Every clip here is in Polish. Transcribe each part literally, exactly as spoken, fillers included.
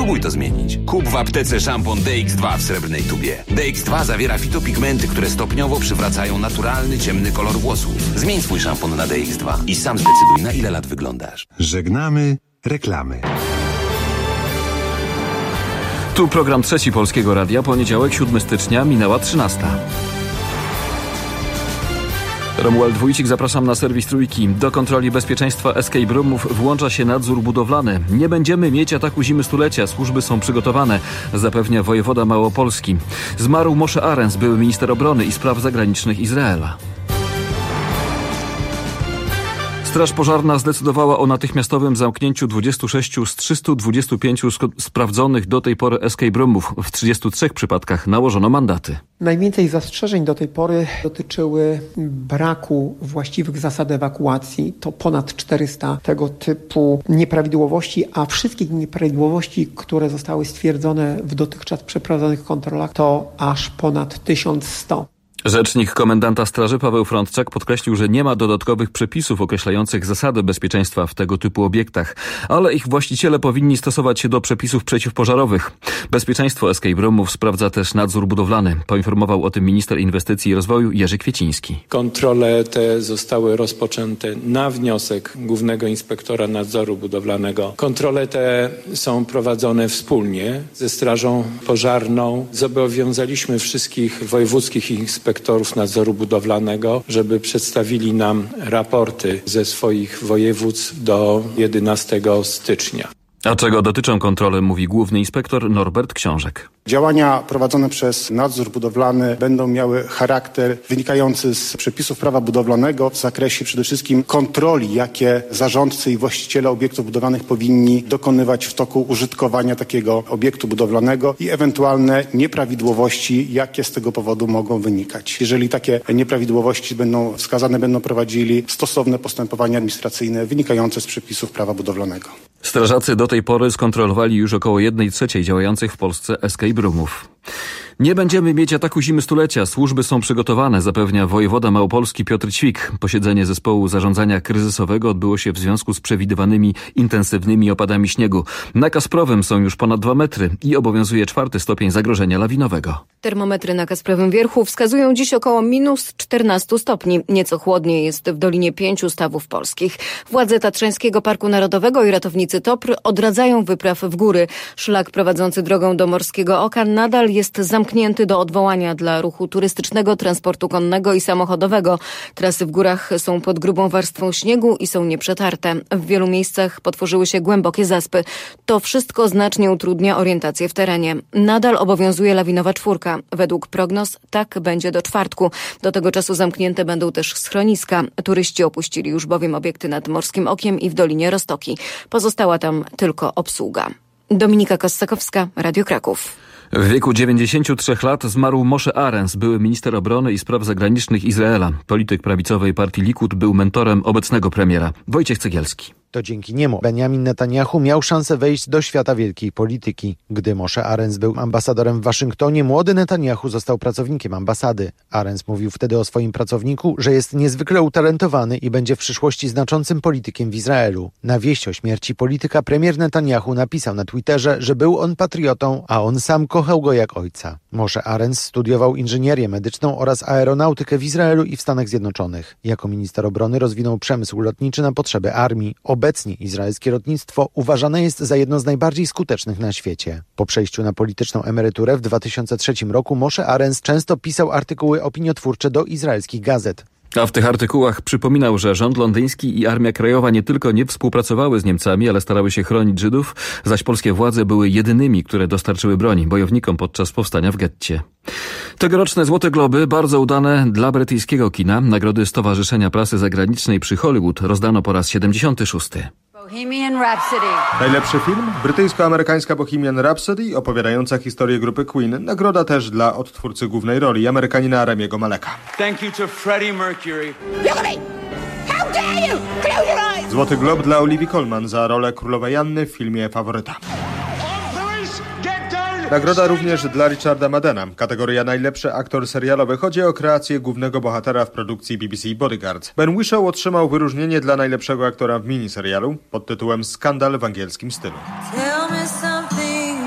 Spróbuj to zmienić. Kup w aptece szampon D X dwa w srebrnej tubie. D X dwa zawiera fitopigmenty, które stopniowo przywracają naturalny, ciemny kolor włosów. Zmień swój szampon na D X dwa i sam zdecyduj, na ile lat wyglądasz. Żegnamy reklamy. Tu program Trzeci Polskiego Radia, poniedziałek, siódmego stycznia, minęła trzynasta. Romuald Wójcik, zapraszam na serwis Trójki. Do kontroli bezpieczeństwa escape roomów włącza się nadzór budowlany. Nie będziemy mieć ataku zimy stulecia, służby są przygotowane, zapewnia wojewoda małopolski. Zmarł Moshe Arens, były minister obrony i spraw zagranicznych Izraela. Straż Pożarna zdecydowała o natychmiastowym zamknięciu dwudziestu sześciu z trzystu dwudziestu pięciu sk- sprawdzonych do tej pory escape roomów. W trzydziestu trzech przypadkach nałożono mandaty. Najwięcej zastrzeżeń do tej pory dotyczyły braku właściwych zasad ewakuacji. To ponad czterysta tego typu nieprawidłowości, a wszystkich nieprawidłowości, które zostały stwierdzone w dotychczas przeprowadzonych kontrolach, to aż ponad tysiąc sto. Rzecznik komendanta straży Paweł Frądczak podkreślił, że nie ma dodatkowych przepisów określających zasady bezpieczeństwa w tego typu obiektach, ale ich właściciele powinni stosować się do przepisów przeciwpożarowych. Bezpieczeństwo escape roomów sprawdza też nadzór budowlany. Poinformował o tym minister inwestycji i rozwoju Jerzy Kwieciński. Kontrole te zostały rozpoczęte na wniosek głównego inspektora nadzoru budowlanego. Kontrole te są prowadzone wspólnie ze Strażą Pożarną. Zobowiązaliśmy wszystkich wojewódzkich inspektorów inspektorów nadzoru budowlanego, żeby przedstawili nam raporty ze swoich województw do jedenastego stycznia. A czego dotyczą kontrole, mówi główny inspektor Norbert Książek. Działania prowadzone przez nadzór budowlany będą miały charakter wynikający z przepisów prawa budowlanego w zakresie przede wszystkim kontroli, jakie zarządcy i właściciele obiektów budowlanych powinni dokonywać w toku użytkowania takiego obiektu budowlanego i ewentualne nieprawidłowości, jakie z tego powodu mogą wynikać. Jeżeli takie nieprawidłowości będą wskazane, będą prowadzili stosowne postępowania administracyjne wynikające z przepisów prawa budowlanego. Strażacy do tej pory skontrolowali już około jednej trzeciej działających w Polsce escape roomów. Nie będziemy mieć ataku zimy stulecia. Służby są przygotowane, zapewnia wojewoda małopolski Piotr Ćwik. Posiedzenie zespołu zarządzania kryzysowego odbyło się w związku z przewidywanymi intensywnymi opadami śniegu. Na Kasprowym są już ponad dwa metry i obowiązuje czwarty stopień zagrożenia lawinowego. Termometry na Kasprowym Wierchu wskazują dziś około minus czternastu stopni. Nieco chłodniej jest w Dolinie Pięciu Stawów Polskich. Władze Tatrzańskiego Parku Narodowego i ratownicy T O P R odradzają wypraw w góry. Szlak prowadzący drogą do Morskiego Oka nadal jest zamknięty do odwołania dla ruchu turystycznego, transportu konnego i samochodowego. Trasy w górach są pod grubą warstwą śniegu i są nieprzetarte. W wielu miejscach potworzyły się głębokie zaspy. To wszystko znacznie utrudnia orientację w terenie. Nadal obowiązuje lawinowa czwórka. Według prognoz tak będzie do czwartku. Do tego czasu zamknięte będą też schroniska. Turyści opuścili już bowiem obiekty nad Morskim Okiem i w Dolinie Roztoki. Pozostała tam tylko obsługa. Dominika Kossakowska, Radio Kraków. W wieku dziewięćdziesięciu trzech lat zmarł Moshe Arens, były minister obrony i spraw zagranicznych Izraela. Polityk prawicowej partii Likud, był mentorem obecnego premiera. Wojciech Cegielski. To dzięki niemu Benjamin Netanyahu miał szansę wejść do świata wielkiej polityki. Gdy Moshe Arens był ambasadorem w Waszyngtonie, młody Netanyahu został pracownikiem ambasady. Arens mówił wtedy o swoim pracowniku, że jest niezwykle utalentowany i będzie w przyszłości znaczącym politykiem w Izraelu. Na wieść o śmierci polityka premier Netanyahu napisał na Twitterze, że był on patriotą, a on sam kochał go jak ojca. Moshe Arens studiował inżynierię medyczną oraz aeronautykę w Izraelu i w Stanach Zjednoczonych. Jako minister obrony rozwinął przemysł lotniczy na potrzeby armii. Obecnie izraelskie lotnictwo uważane jest za jedno z najbardziej skutecznych na świecie. Po przejściu na polityczną emeryturę w dwa tysiące trzecim roku Moshe Arens często pisał artykuły opiniotwórcze do izraelskich gazet. A w tych artykułach przypominał, że rząd londyński i Armia Krajowa nie tylko nie współpracowały z Niemcami, ale starały się chronić Żydów, zaś polskie władze były jedynymi, które dostarczyły broni bojownikom podczas powstania w getcie. Tegoroczne Złote Globy, bardzo udane dla brytyjskiego kina. Nagrody Stowarzyszenia Prasy Zagranicznej przy Hollywood rozdano po raz siedemdziesiąty szósty. Bohemian Rhapsody. Najlepszy film? Brytyjsko-amerykańska Bohemian Rhapsody, opowiadająca historię grupy Queen. Nagroda też dla odtwórcy głównej roli, Amerykanina Ramiego Maleka. Thank you to Freddie Mercury. Look at me! How dare you! Close your eyes! Złoty Glob dla Olivii Colman za rolę królowej Anny w filmie Faworyta. Nagroda również dla Richarda Maddena. Kategoria najlepszy aktor serialowy. Chodzi o kreację głównego bohatera w produkcji B B C Bodyguard. Ben Whishaw otrzymał wyróżnienie dla najlepszego aktora w miniserialu pod tytułem Skandal w angielskim stylu. Tell me something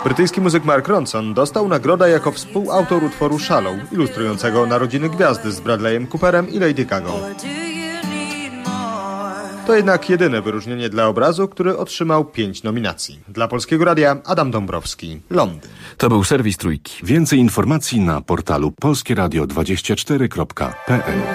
Brytyjski muzyk Mark Ronson dostał nagrodę jako współautor utworu Shallow, ilustrującego narodziny gwiazdy z Bradleyem Cooperem i Lady Gagą. To jednak jedyne wyróżnienie dla obrazu, który otrzymał pięć nominacji. Dla Polskiego Radia Adam Dąbrowski, Londyn. To był serwis Trójki. Więcej informacji na portalu polskie radio dwadzieścia cztery kropka p l.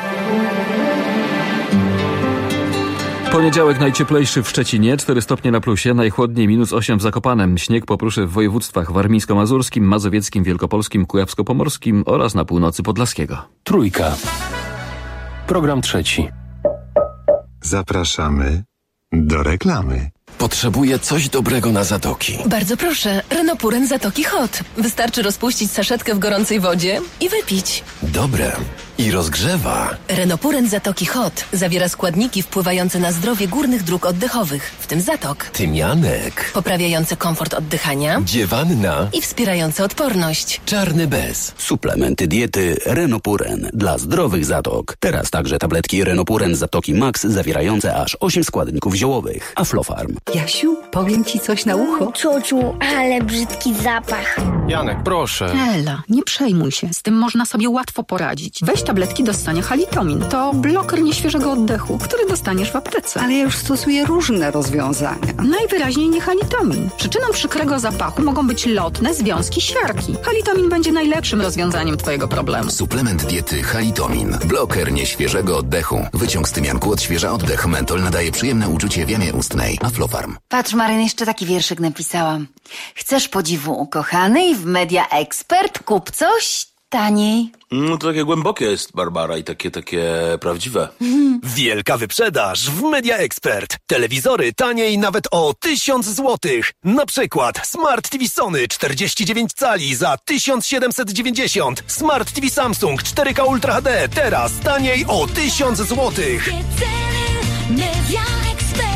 Poniedziałek najcieplejszy w Szczecinie, cztery stopnie na plusie, najchłodniej minus osiem w Zakopanem. Śnieg popruszy w województwach warmińsko-mazurskim, mazowieckim, wielkopolskim, kujawsko-pomorskim oraz na północy Podlaskiego. Trójka. Program trzeci. Zapraszamy do reklamy. Potrzebuję coś dobrego na zatoki. Bardzo proszę, Renopuren Zatoki Hot. Wystarczy rozpuścić saszetkę w gorącej wodzie i wypić. Dobre. I rozgrzewa. Renopuren Zatoki Hot zawiera składniki wpływające na zdrowie górnych dróg oddechowych, w tym zatok. Tymianek. Poprawiające komfort oddychania. Dziewanna. I wspierające odporność. Czarny bez. Suplementy diety Renopuren dla zdrowych zatok. Teraz także tabletki Renopuren Zatoki Max zawierające aż osiem składników ziołowych. Aflofarm. Jasiu, powiem ci coś na ucho. Ciociu, ale brzydki zapach. Janek, proszę. Ela, nie przejmuj się. Z tym można sobie łatwo poradzić. Weź tabletki do ssania Halitomin. To bloker nieświeżego oddechu, który dostaniesz w aptece. Ale ja już stosuję różne rozwiązania. Najwyraźniej nie Halitomin. Przyczyną przykrego zapachu mogą być lotne związki siarki. Halitomin będzie najlepszym rozwiązaniem twojego problemu. Suplement diety Halitomin. Bloker nieświeżego oddechu. Wyciąg z tymianku odświeża oddech. Mentol nadaje przyjemne uczucie w jamie ustnej. Aflofarm. Patrz, Maryn, jeszcze taki wierszyk napisałam. Chcesz podziwu ukochanej w Media Expert? Kup coś taniej. No to takie głębokie jest, Barbara, i takie, takie prawdziwe. Wielka wyprzedaż w Media Expert. Telewizory taniej nawet o tysiąc złotych. Na przykład Smart T V Sony czterdzieści dziewięć cali za tysiąc siedemset dziewięćdziesiąt. Smart T V Samsung cztery K Ultra H D teraz taniej o tysiąc złotych. Media Expert.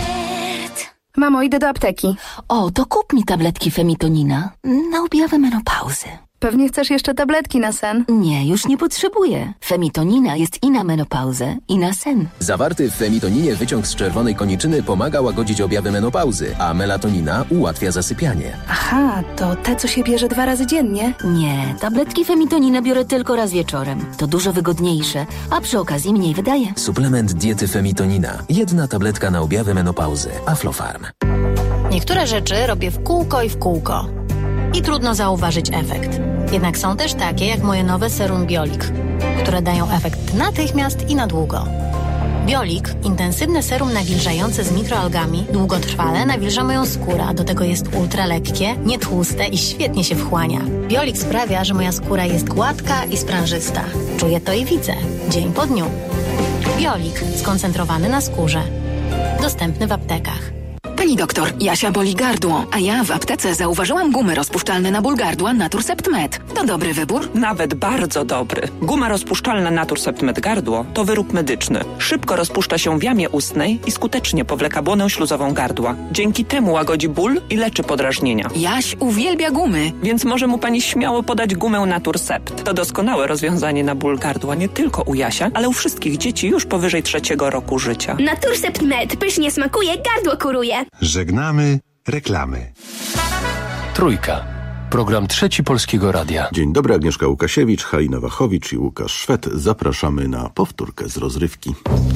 Mamo, idę do apteki. O, to kup mi tabletki Femitonina na objawy menopauzy. Pewnie chcesz jeszcze tabletki na sen? Nie, już nie potrzebuję. Femitonina jest i na menopauzę, i na sen. Zawarty w femitoninie wyciąg z czerwonej koniczyny pomaga łagodzić objawy menopauzy, a melatonina ułatwia zasypianie. Aha, to te, co się bierze dwa razy dziennie? Nie, tabletki Femitonina biorę tylko raz wieczorem. To dużo wygodniejsze, a przy okazji mniej wydaje. Suplement diety Femitonina. Jedna tabletka na objawy menopauzy. Aflofarm. Niektóre rzeczy robię w kółko i w kółko. I trudno zauważyć efekt. Jednak są też takie jak moje nowe serum Biolik, które dają efekt natychmiast i na długo. Biolik, intensywne serum nawilżające z mikroalgami, długotrwale nawilża moją skórę, a do tego jest ultra lekkie, nietłuste i świetnie się wchłania. Biolik sprawia, że moja skóra jest gładka i sprężysta. Czuję to i widzę, dzień po dniu. Biolik, skoncentrowany na skórze. Dostępny w aptekach. Pani doktor, Jasia boli gardło, a ja w aptece zauważyłam gumy rozpuszczalne na ból gardła Naturcept Med. To dobry wybór? Nawet bardzo dobry. Guma rozpuszczalna Naturcept Med gardło to wyrób medyczny. Szybko rozpuszcza się w jamie ustnej i skutecznie powleka błonę śluzową gardła. Dzięki temu łagodzi ból i leczy podrażnienia. Jaś uwielbia gumy. Więc może mu pani śmiało podać gumę Naturcept. To doskonałe rozwiązanie na ból gardła nie tylko u Jasia, ale u wszystkich dzieci już powyżej trzeciego roku życia. Naturcept Med pysznie smakuje, gardło kuruje. Żegnamy reklamy. Trójka. Program Trzeci Polskiego Radia. Dzień dobry, Agnieszka Łukasiewicz, Halina Wachowicz i Łukasz Szwed. Zapraszamy na powtórkę z rozrywki.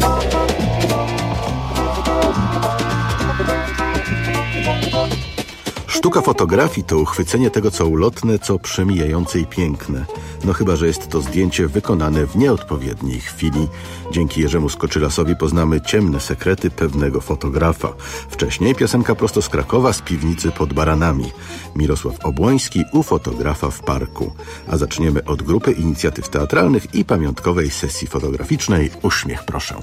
Sztuka fotografii to uchwycenie tego, co ulotne, co przemijające i piękne. No chyba że jest to zdjęcie wykonane w nieodpowiedniej chwili. Dzięki Jerzemu Skoczylasowi poznamy ciemne sekrety pewnego fotografa. Wcześniej piosenka prosto z Krakowa, z piwnicy pod Baranami. Mirosław Obłoński u fotografa w parku. A zaczniemy od grupy inicjatyw teatralnych i pamiątkowej sesji fotograficznej Uśmiech proszę.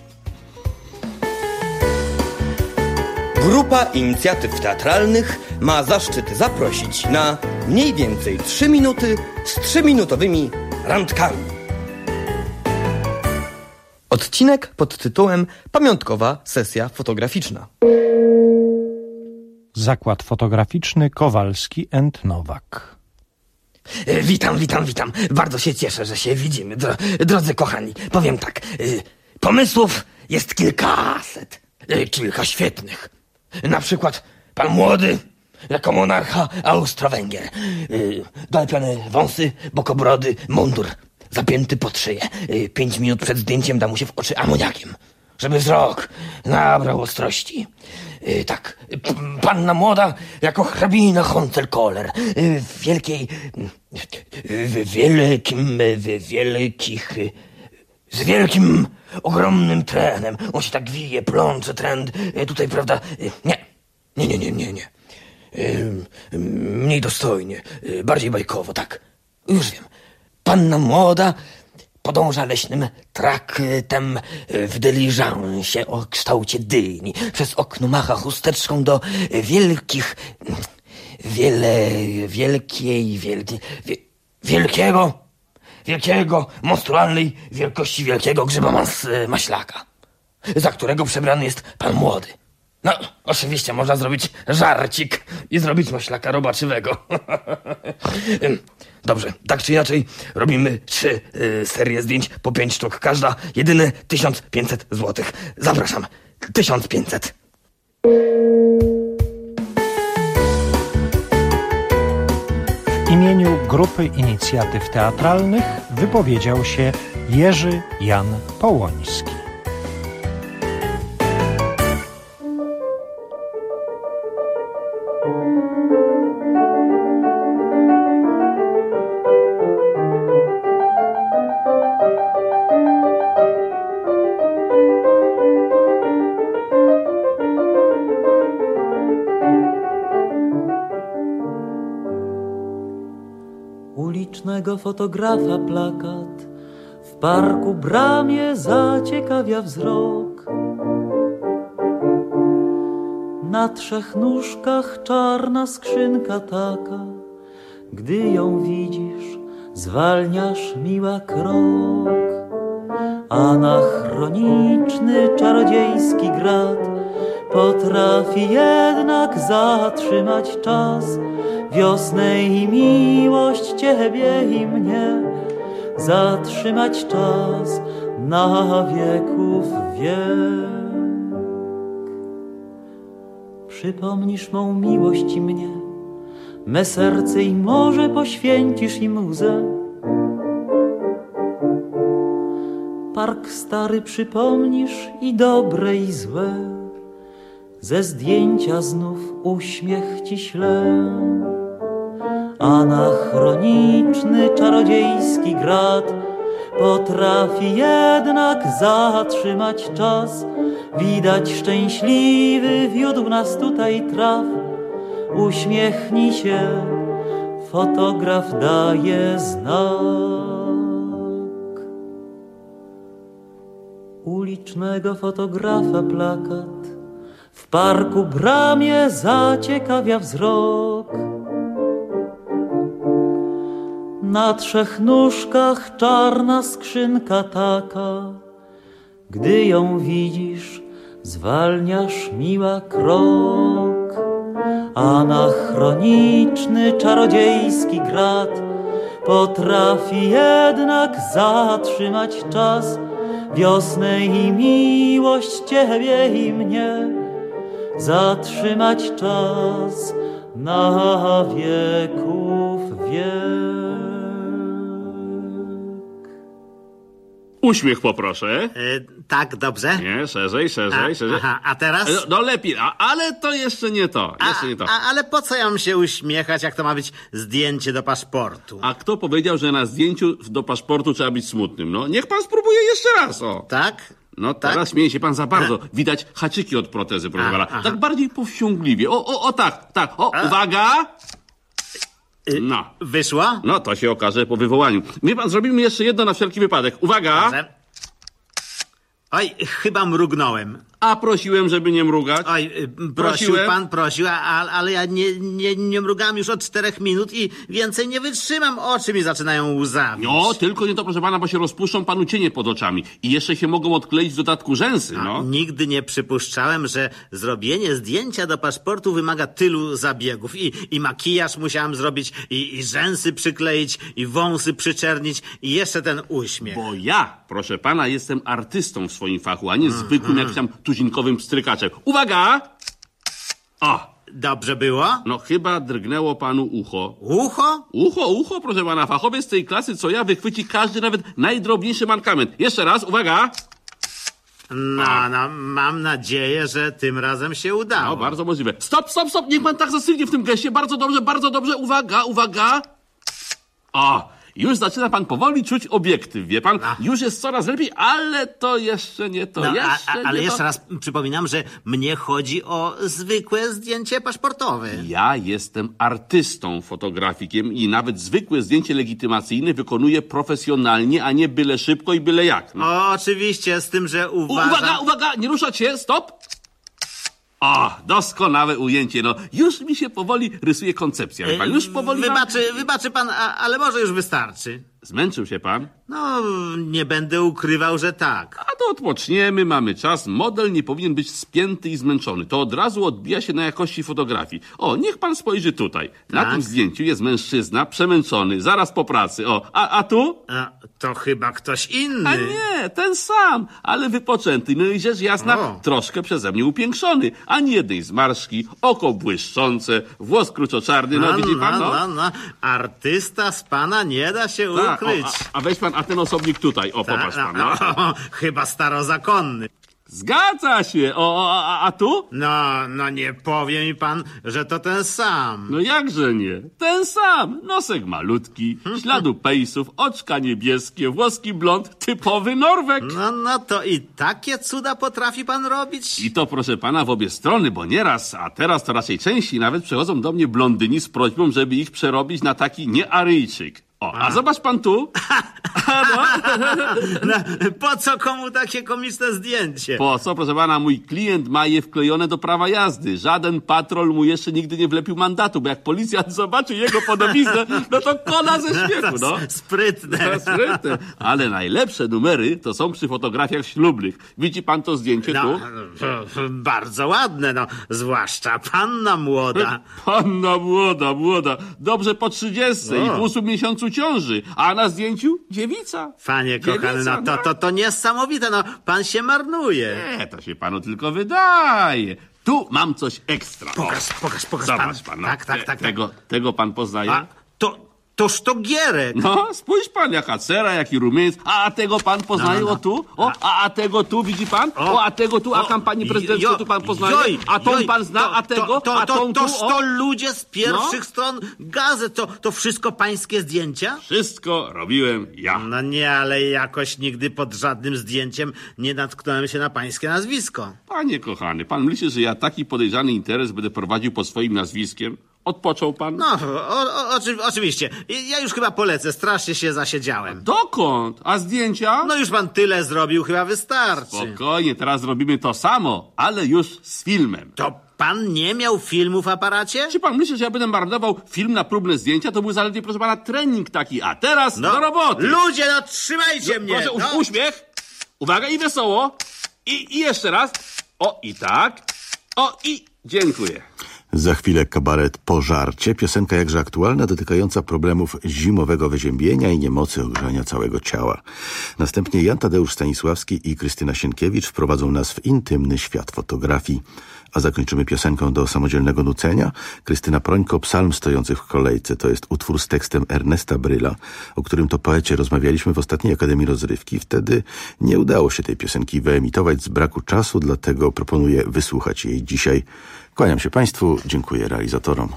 Grupa inicjatyw teatralnych ma zaszczyt zaprosić na mniej więcej trzy minuty z trzyminutowymi randkami. Odcinek pod tytułem Pamiątkowa sesja fotograficzna. Zakład fotograficzny Kowalski and Nowak. E, witam, witam, witam. Bardzo się cieszę, że się widzimy. Dro, drodzy kochani, powiem tak. E, pomysłów jest kilkaset. E, kilka świetnych. Na przykład pan młody jako monarcha Austro-Węgier. Yy, dolepione wąsy, bokobrody, mundur, zapięty pod szyję. Yy, pięć minut przed zdjęciem da mu się w oczy amoniakiem, żeby wzrok nabrał ostrości. Yy, tak, p- panna młoda jako hrabina Hohenzollern. Yy, w wielkiej... Yy, w wielkim... w wielkich... Yy, z wielkim, ogromnym trenem. On się tak wije, plącze, trend. Yy, tutaj, prawda... Yy, nie, nie, nie, nie, nie, nie. Yy, mniej dostojnie, yy, bardziej bajkowo, tak. Już wiem. Panna młoda podąża leśnym traktem w dyliżansie o kształcie dyni. Przez okno macha chusteczką do wielkich... Wiele... Wielkiej... Wielkiej... Wielkiego... Wielkiego, monstrualnej wielkości wielkiego grzyba mas, maślaka, za którego przebrany jest pan młody. No, oczywiście można zrobić żarcik i zrobić maślaka robaczywego. Dobrze, tak czy inaczej robimy trzy y, serie zdjęć po pięć sztuk każda. Jedyne tysiąc pięćset złotych. Zapraszam, tysiąc pięćset. W imieniu Grupy Inicjatyw Teatralnych wypowiedział się Jerzy Jan Połoński. Ulicznego fotografa plakat w parku bramie zaciekawia wzrok. Na trzech nóżkach czarna skrzynka taka, gdy ją widzisz, zwalniasz miła krok. Anachroniczny, czarodziejski grat potrafi jednak zatrzymać czas. Wiosnę i miłość ciebie i mnie, zatrzymać czas na wieków wiek. Przypomnisz mą miłość i mnie, me serce i może poświęcisz im łzę. Park stary przypomnisz i dobre i złe, ze zdjęcia znów uśmiech ci ślę. Anachroniczny, czarodziejski grat potrafi jednak zatrzymać czas. Widać szczęśliwy wiódł nas tutaj traw. Uśmiechnij się, fotograf daje znak. Ulicznego fotografa plakat w parku bramie zaciekawia wzrok. Na trzech nóżkach czarna skrzynka taka, gdy ją widzisz, zwalniasz miła krok. Anachroniczny, czarodziejski grat potrafi jednak zatrzymać czas. Wiosnę i miłość ciebie i mnie, zatrzymać czas na wieków wiek. Uśmiech poproszę. E, tak, dobrze. Nie, szerzej, szerzej, a, szerzej. Aha, a teraz? No, no lepiej, a, ale to jeszcze nie to, jeszcze a, nie to. A, ale po co ja mam się uśmiechać, jak to ma być zdjęcie do paszportu? A kto powiedział, że na zdjęciu do paszportu trzeba być smutnym? No, niech pan spróbuje jeszcze raz, o. Tak? No teraz tak? Śmieje się pan za bardzo. Widać haczyki od protezy, proszę pana. Tak bardziej powściągliwie. O, o, o, tak, tak. O, a. Uwaga! No. Wyszła? No, to się okaże po wywołaniu. Wie pan, zrobimy jeszcze jedno na wszelki wypadek. Uwaga! Dobrze. Oj, chyba mrugnąłem. A prosiłem, żeby nie mrugać. Oj, prosił Prosiłem. pan, prosił, a, ale ja nie, nie, nie mrugam już od czterech minut i więcej nie wytrzymam. Oczy mi zaczynają łzawić. No, tylko nie to, proszę pana, bo się rozpuszczą panu cienie pod oczami. I jeszcze się mogą odkleić w dodatku rzęsy, no. no. Nigdy nie przypuszczałem, że zrobienie zdjęcia do paszportu wymaga tylu zabiegów. I, i makijaż musiałem zrobić, i, i rzęsy przykleić, i wąsy przyczernić, i jeszcze ten uśmiech. Bo ja, proszę pana, jestem artystą w swoim fachu, a nie zwykłym, jak tam tuzinkowym pstrykaczem. Uwaga! O! dobrze było? No chyba drgnęło panu ucho. Ucho? Ucho, ucho, proszę pana. Fachowiec tej klasy, co ja, wychwyci każdy, nawet najdrobniejszy mankament. Jeszcze raz, uwaga. No, no, mam nadzieję, że tym razem się udało. No, bardzo możliwe. Stop, stop, stop, niech pan tak zastygnie w tym geście. Bardzo dobrze, bardzo dobrze. Uwaga, uwaga. O, już zaczyna pan powoli czuć obiektyw, wie pan? A. Już jest coraz lepiej, ale to jeszcze nie to, no, jeszcze a, a, Ale nie jeszcze to. raz przypominam, że mnie chodzi o zwykłe zdjęcie paszportowe. Ja jestem artystą, fotografikiem i nawet zwykłe zdjęcie legitymacyjne wykonuję profesjonalnie, a nie byle szybko i byle jak. No. O, oczywiście, z tym, że uważam... Uwaga, uwaga, nie ruszać się, stop! O, doskonałe ujęcie, no. Już mi się powoli rysuje koncepcja, wie pan, już powoli... Wybaczy, mam... wybaczy pan, a, ale może już wystarczy. Zmęczył się pan? No, nie będę ukrywał, że tak. A to odpocznijmy, mamy czas. Model nie powinien być spięty i zmęczony. To od razu odbija się na jakości fotografii. O, niech pan spojrzy tutaj. Na tak? tym zdjęciu jest mężczyzna przemęczony, zaraz po pracy. O, a, a tu? A, to chyba ktoś inny. A nie, ten sam, ale wypoczęty. No i rzecz jasna, o. troszkę przeze mnie upiększony. Ani jednej zmarszki, oko błyszczące, włos kruczoczarny. No, no widzi pan, no? no, no. Artysta z pana nie da się tak, ukryć. O, a, a weź pan, a ten osobnik tutaj. O, tak, popatrz pan, no. no. O, chyba starozakonny. Zgadza się. O, a, a tu? No, no nie powie mi pan, że to ten sam. No jakże nie? Ten sam. Nosek malutki, śladu pejsów, oczka niebieskie, włoski blond, typowy Norweg. No, no to i takie cuda potrafi pan robić? I to proszę pana w obie strony, bo nieraz, a teraz to raczej częściej nawet przychodzą do mnie blondyni z prośbą, żeby ich przerobić na taki niearyjczyk. O, a, a zobacz pan tu. no. No, po co komu takie komiczne zdjęcie? Po co, proszę pana, mój klient ma je wklejone do prawa jazdy. Żaden patrol mu jeszcze nigdy nie wlepił mandatu, bo jak policjant zobaczy jego podobiznę, no to kona ze śmiechu, no. Sprytne. To sprytne. Ale najlepsze numery to są przy fotografiach ślubnych. Widzi pan to zdjęcie no, tu? Bardzo ładne, no. Zwłaszcza panna młoda. Panna młoda, młoda. Dobrze po trzydziestce i w ósmym miesiącu ciąży, a na zdjęciu dziewica. Panie kochany, no to, to, to niesamowite, no pan się marnuje. Nie, to się panu tylko wydaje. Tu mam coś ekstra. Pokaż, o. pokaż, pokaż Zobacz pan. pan no. Tak, tak, tak. Tego, tak. tego pan poznaje? A, to, toż to Gierek. No, spójrz pan, jaka cera, jaki rumieniec. A, a tego pan poznaje, no, no, no. o tu? O, a, a tego tu, widzi pan? O, o a tego tu, a kampanię prezydencką jo, tu pan poznaje? Joj, a tą joj, pan zna, to, a tego, to, to, a tą to, tu? To, to ludzie z pierwszych no? stron gazet. To, to wszystko pańskie zdjęcia? Wszystko robiłem ja. No nie, ale jakoś nigdy pod żadnym zdjęciem nie natknąłem się na pańskie nazwisko. Panie kochany, pan myśli, że ja taki podejrzany interes będę prowadził pod swoim nazwiskiem? Odpoczął pan? No, o, o, oczy, oczywiście. Ja już chyba polecę, strasznie się zasiedziałem. Dokąd? A zdjęcia? No już pan tyle zrobił, chyba wystarczy. Spokojnie, teraz robimy to samo, ale już z filmem. To pan nie miał filmu w aparacie? Czy pan myśli, że ja będę marnował film na próbne zdjęcia? To był zaledwie, proszę pana, trening taki, a teraz no, do roboty. Ludzie, no trzymajcie no, mnie. Proszę, no. uśmiech. Uwaga i wesoło. I, I jeszcze raz. O, i tak. O, i dziękuję. Za chwilę kabaret Po żarcie, piosenka jakże aktualna, dotykająca problemów zimowego wyziębienia i niemocy ogrzania całego ciała. Następnie Jan Tadeusz Stanisławski i Krystyna Sienkiewicz wprowadzą nas w intymny świat fotografii. A zakończymy piosenką do samodzielnego nucenia. Krystyna Prońko, Psalm stojących w kolejce. To jest utwór z tekstem Ernesta Bryla, o którym to poecie rozmawialiśmy w ostatniej Akademii Rozrywki. Wtedy nie udało się tej piosenki wyemitować z braku czasu, dlatego proponuję wysłuchać jej dzisiaj. Kłaniam się Państwu, dziękuję realizatorom.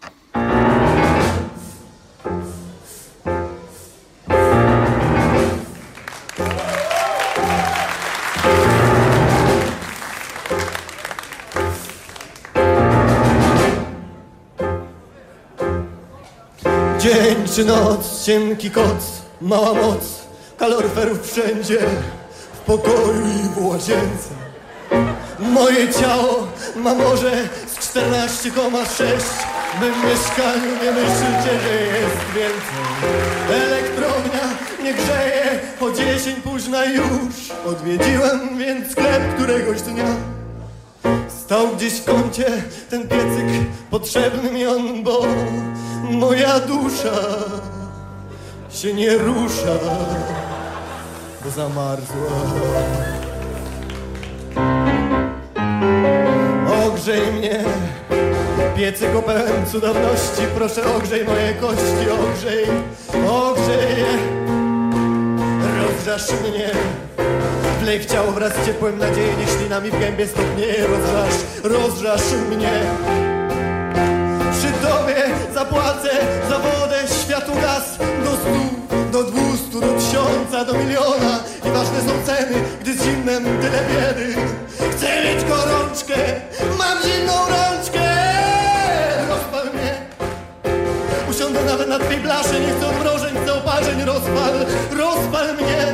Dzień czy noc, cienki koc, mała moc, kaloryferów wszędzie, w pokoju i w łazience. Moje ciało ma może z czternaście przecinek sześć, by w mieszkaniu nie myślcie, że jest więcej. Elektrownia nie grzeje, po dziesięć późna już. Odwiedziłem więc sklep któregoś dnia. Stał gdzieś w kącie ten piecyk, potrzebny mi on, bo moja dusza się nie rusza, bo zamarzła. Ogrzej mnie piecyku pełen cudowności, proszę ogrzej moje kości, ogrzej, ogrzej je, rozżasz mnie. Wlej w ciało wraz z ciepłem nadziei, niech ślinami w gębie stopnieje, rozżasz, rozżasz mnie. Przy tobie zapłacę za wodę, światu gaz, do stu, do dwustu, do tysiąca, do miliona. I ważne są ceny, gdy z zimnem tyle biedy. Chcę mieć gorączkę, mam zimną rączkę. Rozpal mnie, usiądę nawet na twej blasze, nie chcę odmrożeń, chcę oparzeń. Rozpal, rozpal mnie.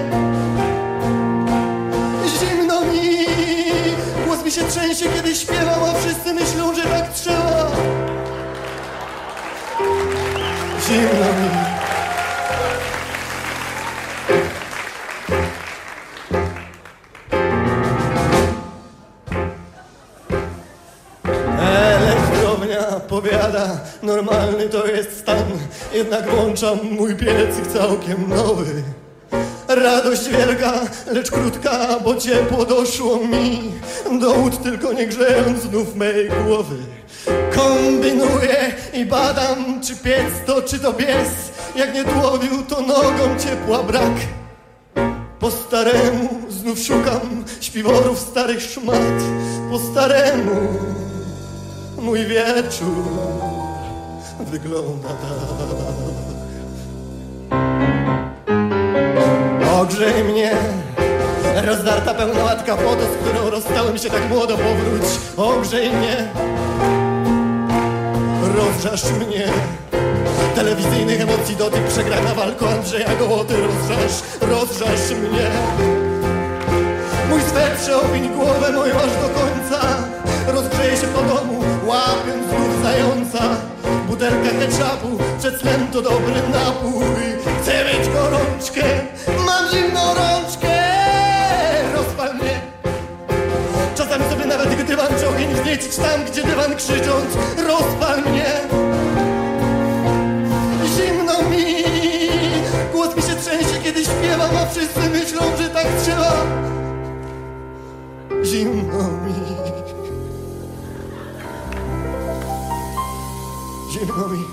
Zimno mi, głos mi się trzęsie, kiedy śpiewam, a wszyscy myślą, że tak trzeba. Zimno mi. Elektrownia powiada, normalny to jest stan, jednak włączam mój piecyk całkiem nowy. Radość wielka, lecz krótka, bo ciepło doszło mi do łód, tylko nie grzejąc znów mej głowy. Kombinuję i badam, czy piec to, czy to pies. Jak nie dłowił, to nogą ciepła brak. Po staremu znów szukam śpiworów starych szmat. Po staremu mój wieczór wygląda tak. Ogrzej mnie, rozdarta pełna łatka foto, z którą rozstałem się tak młodo, powróć. Ogrzej mnie, rozżasz mnie. Telewizyjnych emocji dotyk, przegrana walka Andrzeja Gołoty. Rozżasz, rozżasz mnie. Mój swetrze owiń głowę moją aż do końca. Rozgrzeje się po domu, łapiąc znów zająca. Butelka ketchupu, przed snem to dobry napój. Chcę mieć gorączkę, mam zimną rączkę. Rozpal mnie. Czasami sobie nawet gdy dywan czy ogień wzniecić tam, gdzie dywan krzycząc. Rozpal mnie. Zimno mi, głos mi się trzęsie, kiedy śpiewam, a wszyscy myślą, że tak trzeba. Zimno mi. Zimno mi.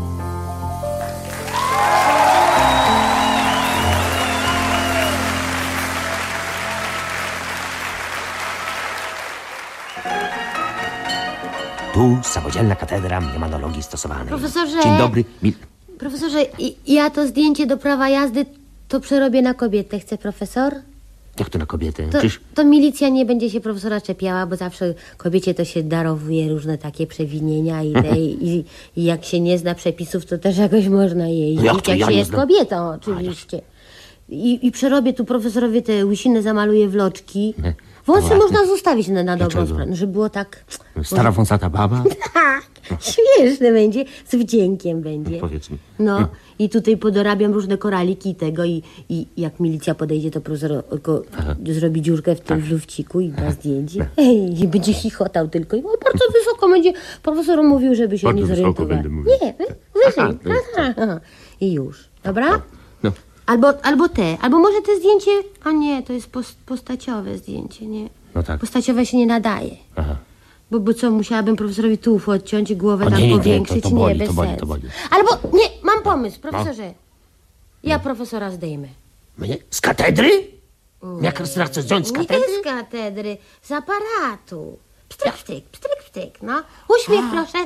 Tu samodzielna katedra mnemonologii stosowanej. Profesorze... Dzień dobry. Mi... Profesorze, ja to zdjęcie do prawa jazdy to przerobię na kobietę. Chce profesor? Jak to na kobietę? To, Czyż... to milicja nie będzie się profesora czepiała, bo zawsze kobiecie to się darowuje różne takie przewinienia i, te, i, i jak się nie zna przepisów, to też jakoś można jeździć. Jak, to jak ja się nie jest znam? kobietą, oczywiście. I, I przerobię tu profesorowi te łysiny, zamaluję w loczki. Nie. Wąsy No, można zostawić na, na dobrą Dlaczego? sprawę, żeby było tak... Stara wąsata baba? Tak, śmieszne będzie, z wdziękiem będzie. Powiedz mi. No i tutaj podorabiam różne koraliki i tego i, i jak milicja podejdzie, to profesor go zrobi dziurkę w tym w lufciku i da zdjęcie. Ej, i będzie chichotał tylko. I o, bardzo wysoko będzie. Profesor mówił, żeby się Bardzo nie wysoko zorientował. będę mówił. Nie, wyżej. Aha, to jest Aha, aha. I już. Dobra? No. Albo, albo te, albo może te zdjęcie... A nie, to jest post, postaciowe zdjęcie, nie? No tak. Postaciowe się nie nadaje. Aha. Bo, bo co, musiałabym profesorowi tułów odciąć i głowę O, tam nie, nie, nie, powiększyć? to- to boli, nie, bez to boli, sensu. to boli. Albo, nie, mam pomysł, profesorze. Ja profesora zdejmę. Mnie? Z katedry? Jak chcę zdjąć z Nie katedry? z katedry, z aparatu. Pstryk, pstryk, pstryk, pstryk, no. Uśmiech, proszę.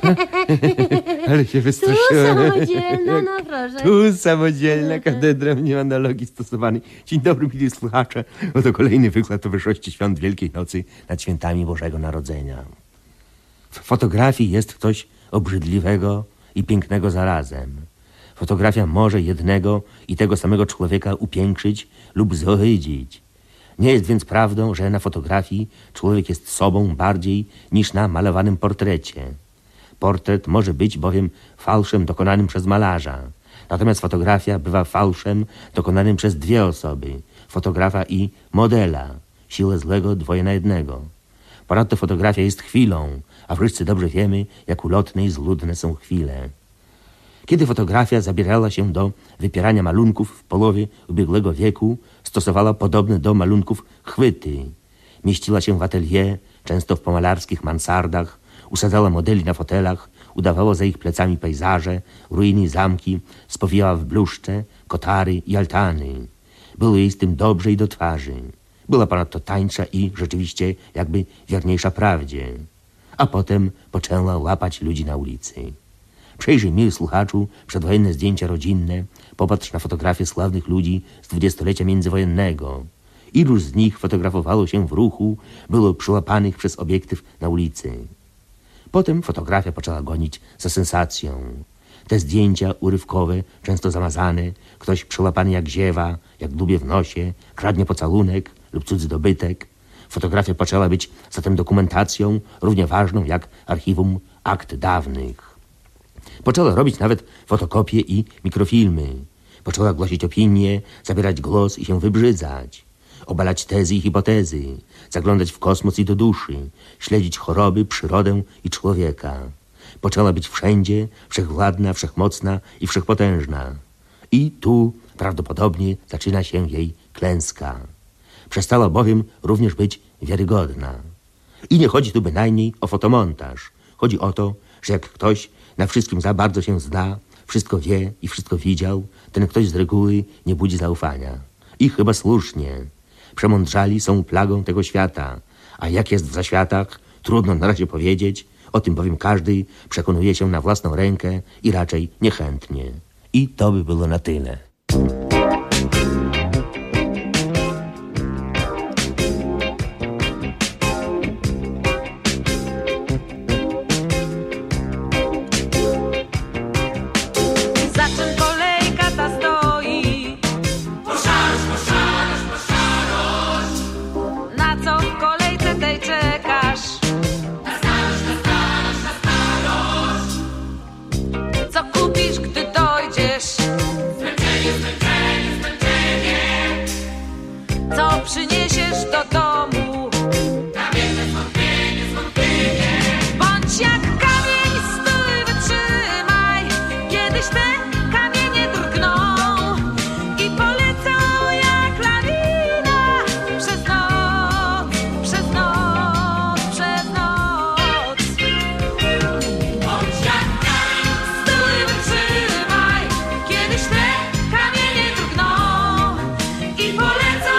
Ale się Tu wystraszyłem. samodzielna, no proszę. Tu samodzielna katedra mnemonologii stosowanej. Dzień dobry, mili słuchacze. Oto kolejny wykład towarzyszości świąt Wielkiej Nocy nad świętami Bożego Narodzenia. W fotografii jest coś obrzydliwego i pięknego zarazem. Fotografia może jednego i tego samego człowieka upiększyć lub zohydzić. Nie jest więc prawdą, że na fotografii człowiek jest sobą bardziej niż na malowanym portrecie. Portret może być bowiem fałszem dokonanym przez malarza. Natomiast fotografia bywa fałszem dokonanym przez dwie osoby. Fotografa i modela. Siłę złego dwoje na jednego. Ponadto fotografia jest chwilą, a wszyscy dobrze wiemy, jak ulotne i zludne są chwile. Kiedy fotografia zabierała się do wypierania malunków w połowie ubiegłego wieku, stosowała podobne do malunków chwyty. Mieściła się w atelier, często w pomalarskich mansardach, Usadzała modeli na fotelach, udawała za ich plecami pejzaże, ruiny, zamki, spowijała w bluszcze, kotary i altany. Było jej z tym dobrze i do twarzy. Była ponadto tańsza i rzeczywiście jakby wierniejsza prawdzie. A potem poczęła łapać ludzi na ulicy. Przejrzyj, miły słuchaczu, przedwojenne zdjęcia rodzinne, popatrz na fotografie sławnych ludzi z dwudziestolecia międzywojennego. Iluż z nich fotografowało się w ruchu, było przyłapanych przez obiektyw na ulicy. Potem fotografia poczęła gonić za sensacją. Te zdjęcia urywkowe, często zamazane, ktoś przyłapany jak ziewa, jak dłubie w nosie, kradnie pocałunek lub cudzy dobytek. Fotografia poczęła być zatem dokumentacją równie ważną jak archiwum akt dawnych. Poczęła robić nawet fotokopie i mikrofilmy. Poczęła głosić opinie, zabierać głos i się wybrzydzać. Obalać tezy i hipotezy, zaglądać w kosmos i do duszy, śledzić choroby, przyrodę i człowieka. Poczęła być wszędzie, wszechwładna, wszechmocna i wszechpotężna. I tu prawdopodobnie zaczyna się jej klęska. Przestała bowiem również być wiarygodna. I nie chodzi tu bynajmniej o fotomontaż. Chodzi o to, że jak ktoś na wszystkim za bardzo się zna, wszystko wie i wszystko widział, ten ktoś z reguły nie budzi zaufania. I chyba słusznie. Przemądrzali są plagą tego świata, a jak jest w zaświatach, trudno na razie powiedzieć, o tym bowiem każdy przekonuje się na własną rękę i raczej niechętnie. I to by było na tyle. Przyniesiesz do domu kamienne zwątpienie, zwątpienie. Bądź jak kamień, stój, wytrzymaj. Kiedyś te kamienie drgną i polecą jak lawina przez noc, przez noc, przez noc. Bądź jak kamień, stój, wytrzymaj. Kiedyś te kamienie drgną i polecą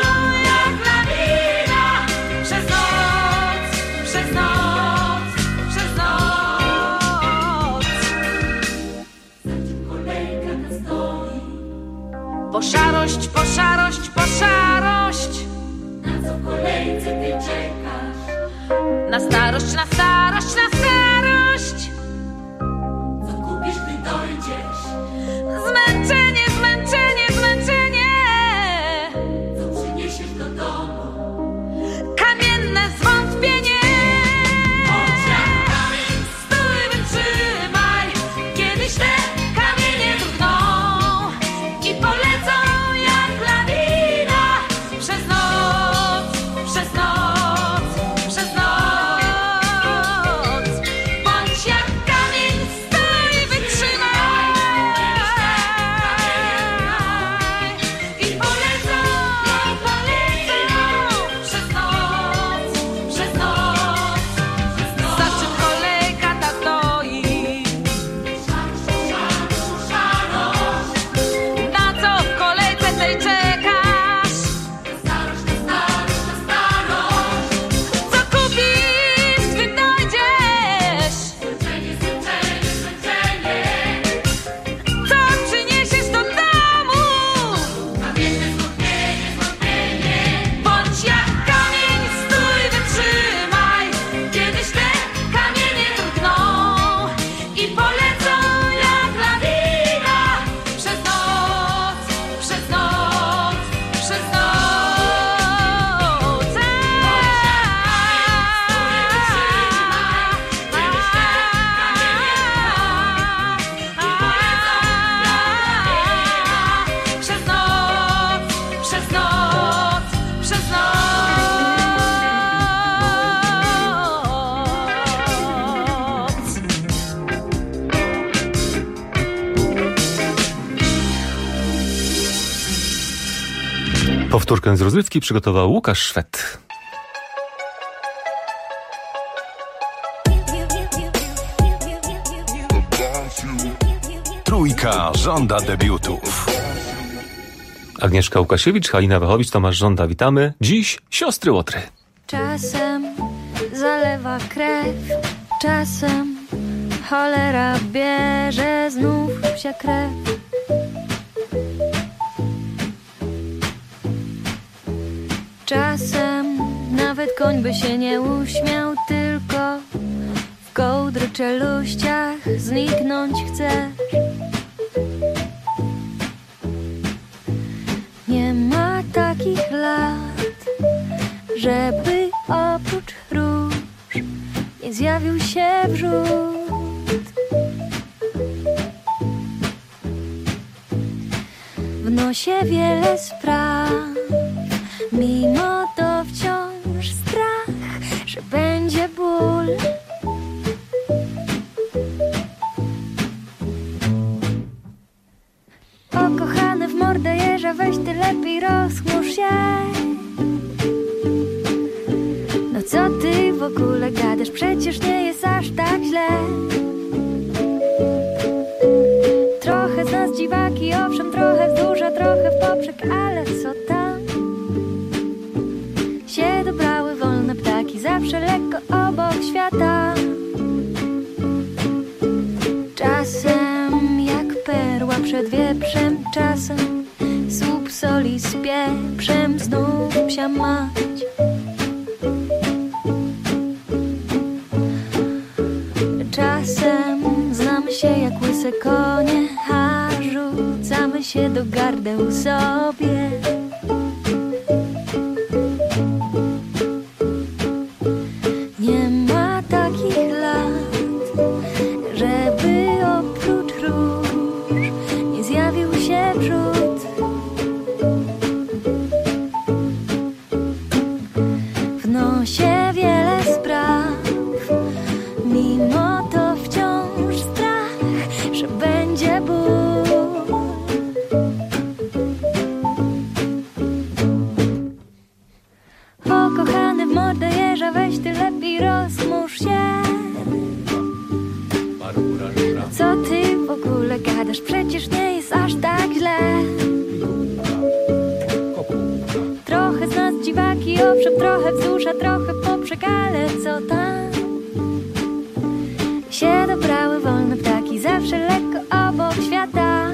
po szarość, po szarość, po szarość. Na co w kolejce ty czekasz? Na starość, na starość, na starość. Co kupisz, gdy dojdziesz? Zmęczenie, zmęczenie, zmęczenie. Co przyniesiesz do domu? Kamienne zwątpienie. Bądź jak kamień, stój, wytrzymaj. Kiedyś te kamienie drgną i polecą jak lawina przez noc, przez noc, przez noc. Bądź jak kamień, stój, wytrzymaj i polecą, i polecą przez noc, przez noc, przez noc. Za czym kolejka ta stoi? Na co w kolejce tej czekasz? Starość, starość, starość. Co kupisz, gdy dojdziesz? Zmęczenie, zmęczenie, zmęczenie. Co przyniesiesz do domu? Kamienne zwątpienie, zwątpienie. Bądź jak kamień, stój, wytrzymaj. Kiedyś te kamienie drgną i polecą jak lawina przez noc, przez noc, przez noc. Przez noc, przez noc, przez noc. Powtórkę z rozrywki przygotował Łukasz Szwed. Trójka żąda debiutów. Agnieszka Łukasiewicz, Halina Wachowicz, Tomasz Żąda. Witamy. Dziś siostry Łotry. Czasem zalewa krew, czasem cholera bierze znów się krew. Czasem nawet koń by się nie uśmiał, tylko w kołdry czeluściach zniknąć chcesz. Nie ma takich lat, żeby oprócz róż nie zjawił się wrzód. W nosie wiele spraw, mimo to wciąż strach, że będzie ból. O kochany, w mordę jeża, weź ty lepiej rozchmurz się. No co ty w ogóle gadasz, przecież nie jest aż tak źle. Trochę z nas dziwaki, owszem, trochę wzdłuż, a trochę w poprzek, ale co tam? Się dobrały wolne ptaki, zawsze lekko obok świata. Czasem jak perła przed wieprzem, czasem słup soli z pieprzem, znów psia mać. Czasem znamy się jak łyse konie, a rzucamy się do gardeł sobie. Nie ma takich lat, żeby oprócz róż nie zjawił się wrzód. W nosie wiele spraw, mimo to wciąż strach, że będzie ból. O kochany, w mordę jeża, weź ty lepiej rozmusz się. Co ty w ogóle gadasz, przecież nie jest aż tak źle. Trochę z nas dziwaki, owszem, trochę wzdłuż, a trochę w poprzek, ale co tam? Się dobrały wolne ptaki, zawsze lekko obok świata.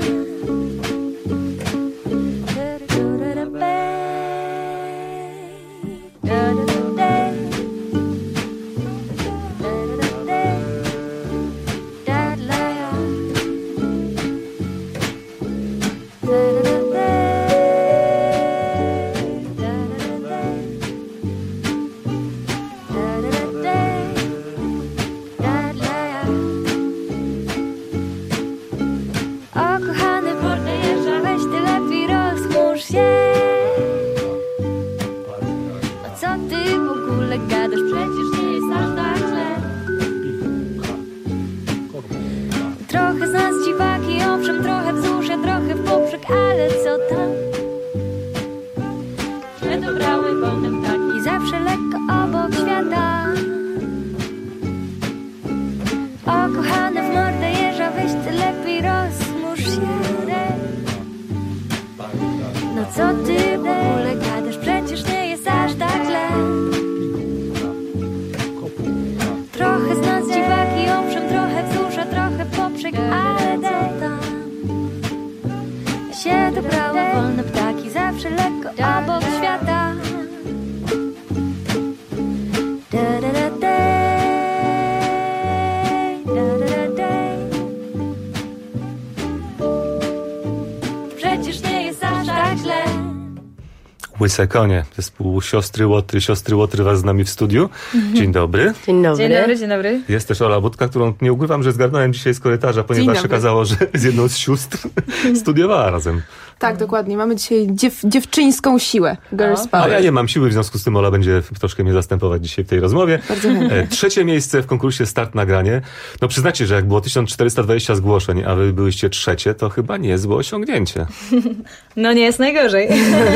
Łyse konie, zespół Siostry Łotry. Siostry Łotry was z nami w studiu. Dzień dobry. Dzień dobry. Dzień dobry, dzień dobry. Jest też Ola Budka, którą nie ukrywam, że zgarnąłem dzisiaj z korytarza, ponieważ się okazało, że z jedną z sióstr studiowała razem. Tak, dokładnie. Mamy dzisiaj dziew, dziewczyńską siłę. Girls Power. A ja nie mam siły, w związku z tym Ola będzie troszkę mnie zastępować dzisiaj w tej rozmowie. Bardzo chętnie. Trzecie miejsce w konkursie Start Nagranie. No przyznacie, że jak było tysiąc czterysta dwadzieścia zgłoszeń, a wy byłyście trzecie, to chyba niezłe osiągnięcie. No nie jest najgorzej.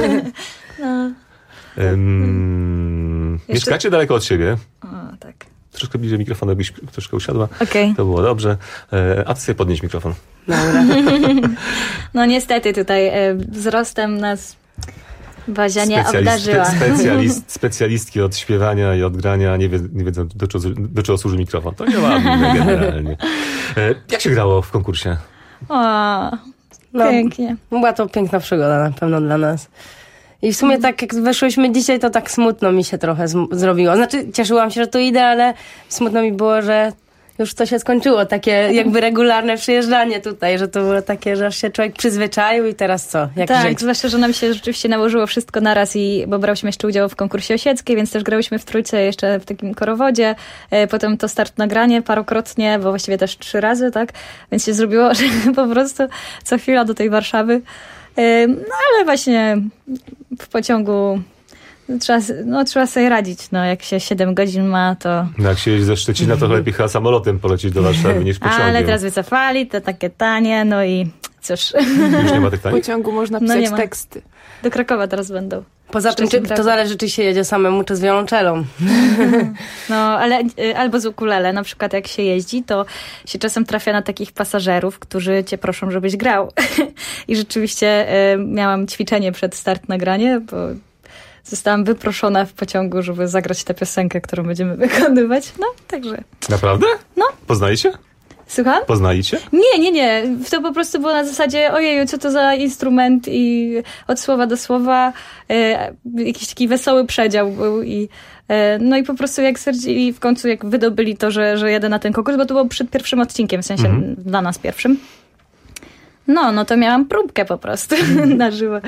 No. Um, Jeszcze... Mieszkacie daleko od siebie. O, tak. troszkę bliżej mikrofonu, jakbyś troszkę usiadła. Okej. To było dobrze. E, a ty sobie podnieś mikrofon. Dobra. No niestety tutaj e, wzrostem nas Bazia nie obdarzyła. Specjalist, specjalistki od śpiewania i od grania nie, wie, nie wiedzą, do czego, do czego służy mikrofon. To nie ładne generalnie. E, jak się grało w konkursie? O, no, pięknie. Była to piękna przygoda na pewno dla nas. I w sumie tak jak weszłyśmy dzisiaj, to tak smutno mi się trochę z- zrobiło. Znaczy cieszyłam się, że tu idę, ale smutno mi było, że już to się skończyło, takie jakby regularne przyjeżdżanie tutaj, że to było takie, że aż się człowiek przyzwyczaił i teraz co? Jak tak, żyć? zwłaszcza, że nam się rzeczywiście nałożyło wszystko naraz i bo brałyśmy jeszcze udział w konkursie osieckiej, więc też grałyśmy w trójce jeszcze w takim korowodzie, e, potem to start nagranie parokrotnie, bo właściwie też trzy razy, tak? Więc się zrobiło, że po prostu co chwila do tej Warszawy. E, no ale właśnie w pociągu Trzeba, no, trzeba sobie radzić. No, jak się siedem godzin ma, to... No, jak się jeździ ze Szczecina, to lepiej chyba samolotem polecieć do Warszawy niż pociągiem. Ale teraz wycofali, to takie tanie, no i cóż. Już nie ma tych W taniej? pociągu można No pisać nie ma. teksty. Do Krakowa teraz będą. Poza tym, czy, to zależy, czy się jedzie samemu, czy z wiolonczelą. No, ale y, albo z ukulele. Na przykład jak się jeździ, to się czasem trafia na takich pasażerów, którzy cię proszą, żebyś grał. I rzeczywiście y, miałam ćwiczenie przed start nagranie, bo zostałam wyproszona w pociągu, żeby zagrać tę piosenkę, którą będziemy wykonywać. No, także. Naprawdę? No. Poznajecie? Słucham? Poznajecie? Nie, nie, nie. To po prostu było na zasadzie ojeju, co to za instrument i od słowa do słowa e, jakiś taki wesoły przedział był i e, no i po prostu jak stwierdzili w końcu, jak wydobyli to, że, że jadę na ten konkurs, bo to było przed pierwszym odcinkiem, w sensie Mhm. dla nas pierwszym. No, no to miałam próbkę po prostu na żywo.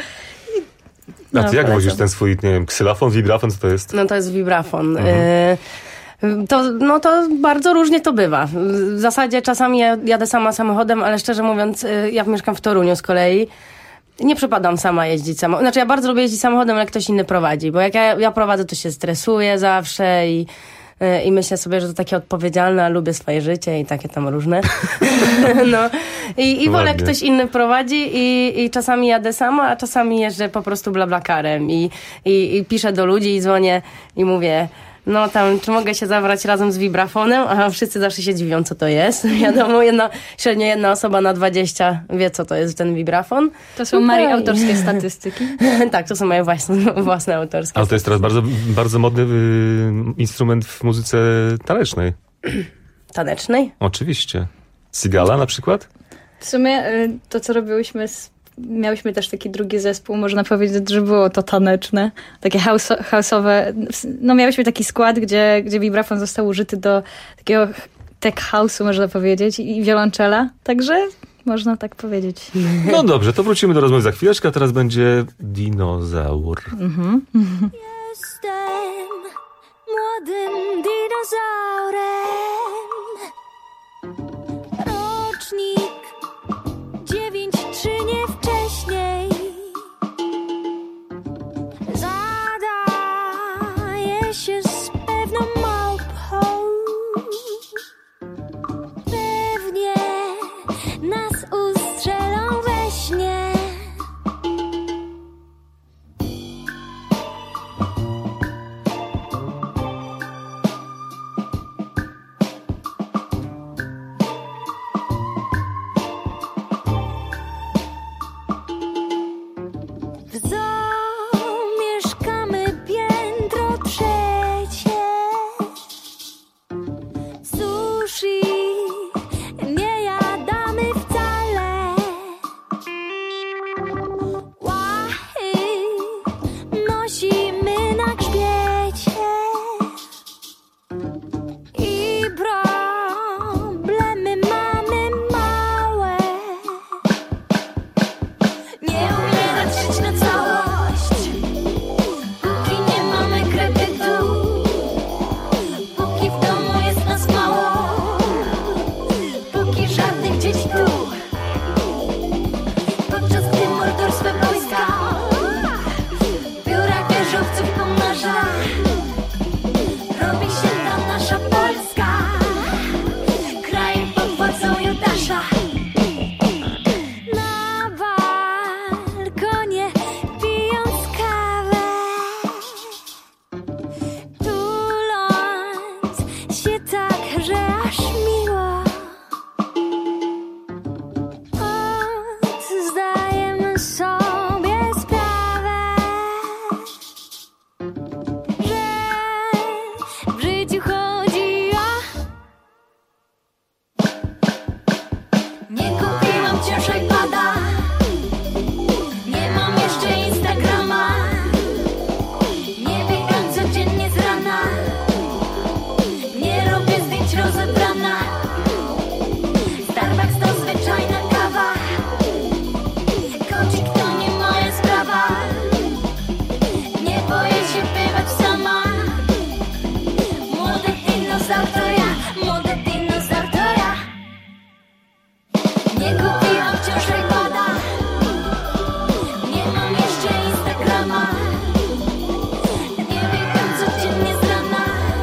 A No, ty jak polecam. wozisz ten swój, nie wiem, ksylafon, wibrafon, co to jest? No to jest wibrafon. Mhm. Y- To, no to bardzo różnie to bywa. W zasadzie czasami ja jadę sama samochodem, ale szczerze mówiąc, y, ja mieszkam w Toruniu z kolei. Nie przepadam sama jeździć samochodem. Znaczy ja bardzo lubię jeździć samochodem, ale ktoś inny prowadzi, bo jak ja, ja prowadzę, to się stresuję zawsze i, y, i myślę sobie, że to takie odpowiedzialne, a lubię swoje życie i takie tam różne. No. I, i wolę, jak Ładnie. ktoś inny prowadzi i, i czasami jadę sama, a czasami jeżdżę po prostu blablakarem i, i, i piszę do ludzi i dzwonię i mówię: no tam, czy mogę się zabrać razem z wibrafonem? A wszyscy zawsze się dziwią, co to jest. Wiadomo, jedna, średnio jedna osoba na dwadzieścia wie, co to jest ten wibrafon. To są No Marii i- autorskie statystyki. Tak, to są moje własne, własne autorskie. Ale to jest teraz bardzo, bardzo modny y, instrument w muzyce tanecznej. Tanecznej? Oczywiście. Sigala na przykład? W sumie y, to, co robiłyśmy, z, miałyśmy też taki drugi zespół, można powiedzieć, że było to taneczne, takie house, house'owe. No miałyśmy taki skład, gdzie, gdzie vibrafon został użyty do takiego tech house'u, można powiedzieć, i wiolonczela, także można tak powiedzieć. No dobrze, to wrócimy do rozmowy za chwileczkę, a teraz będzie dinozaur. Mhm. Jestem młodym dinozaurem. Rocznik dziewięć trzy nie wcześniej. Zadaję się z pewną małpą. Pewnie nas ustrzelą we śnie. Nie kupiłam wciąż iPada, nie mam jeszcze Instagrama, nie biegam codziennie z rana,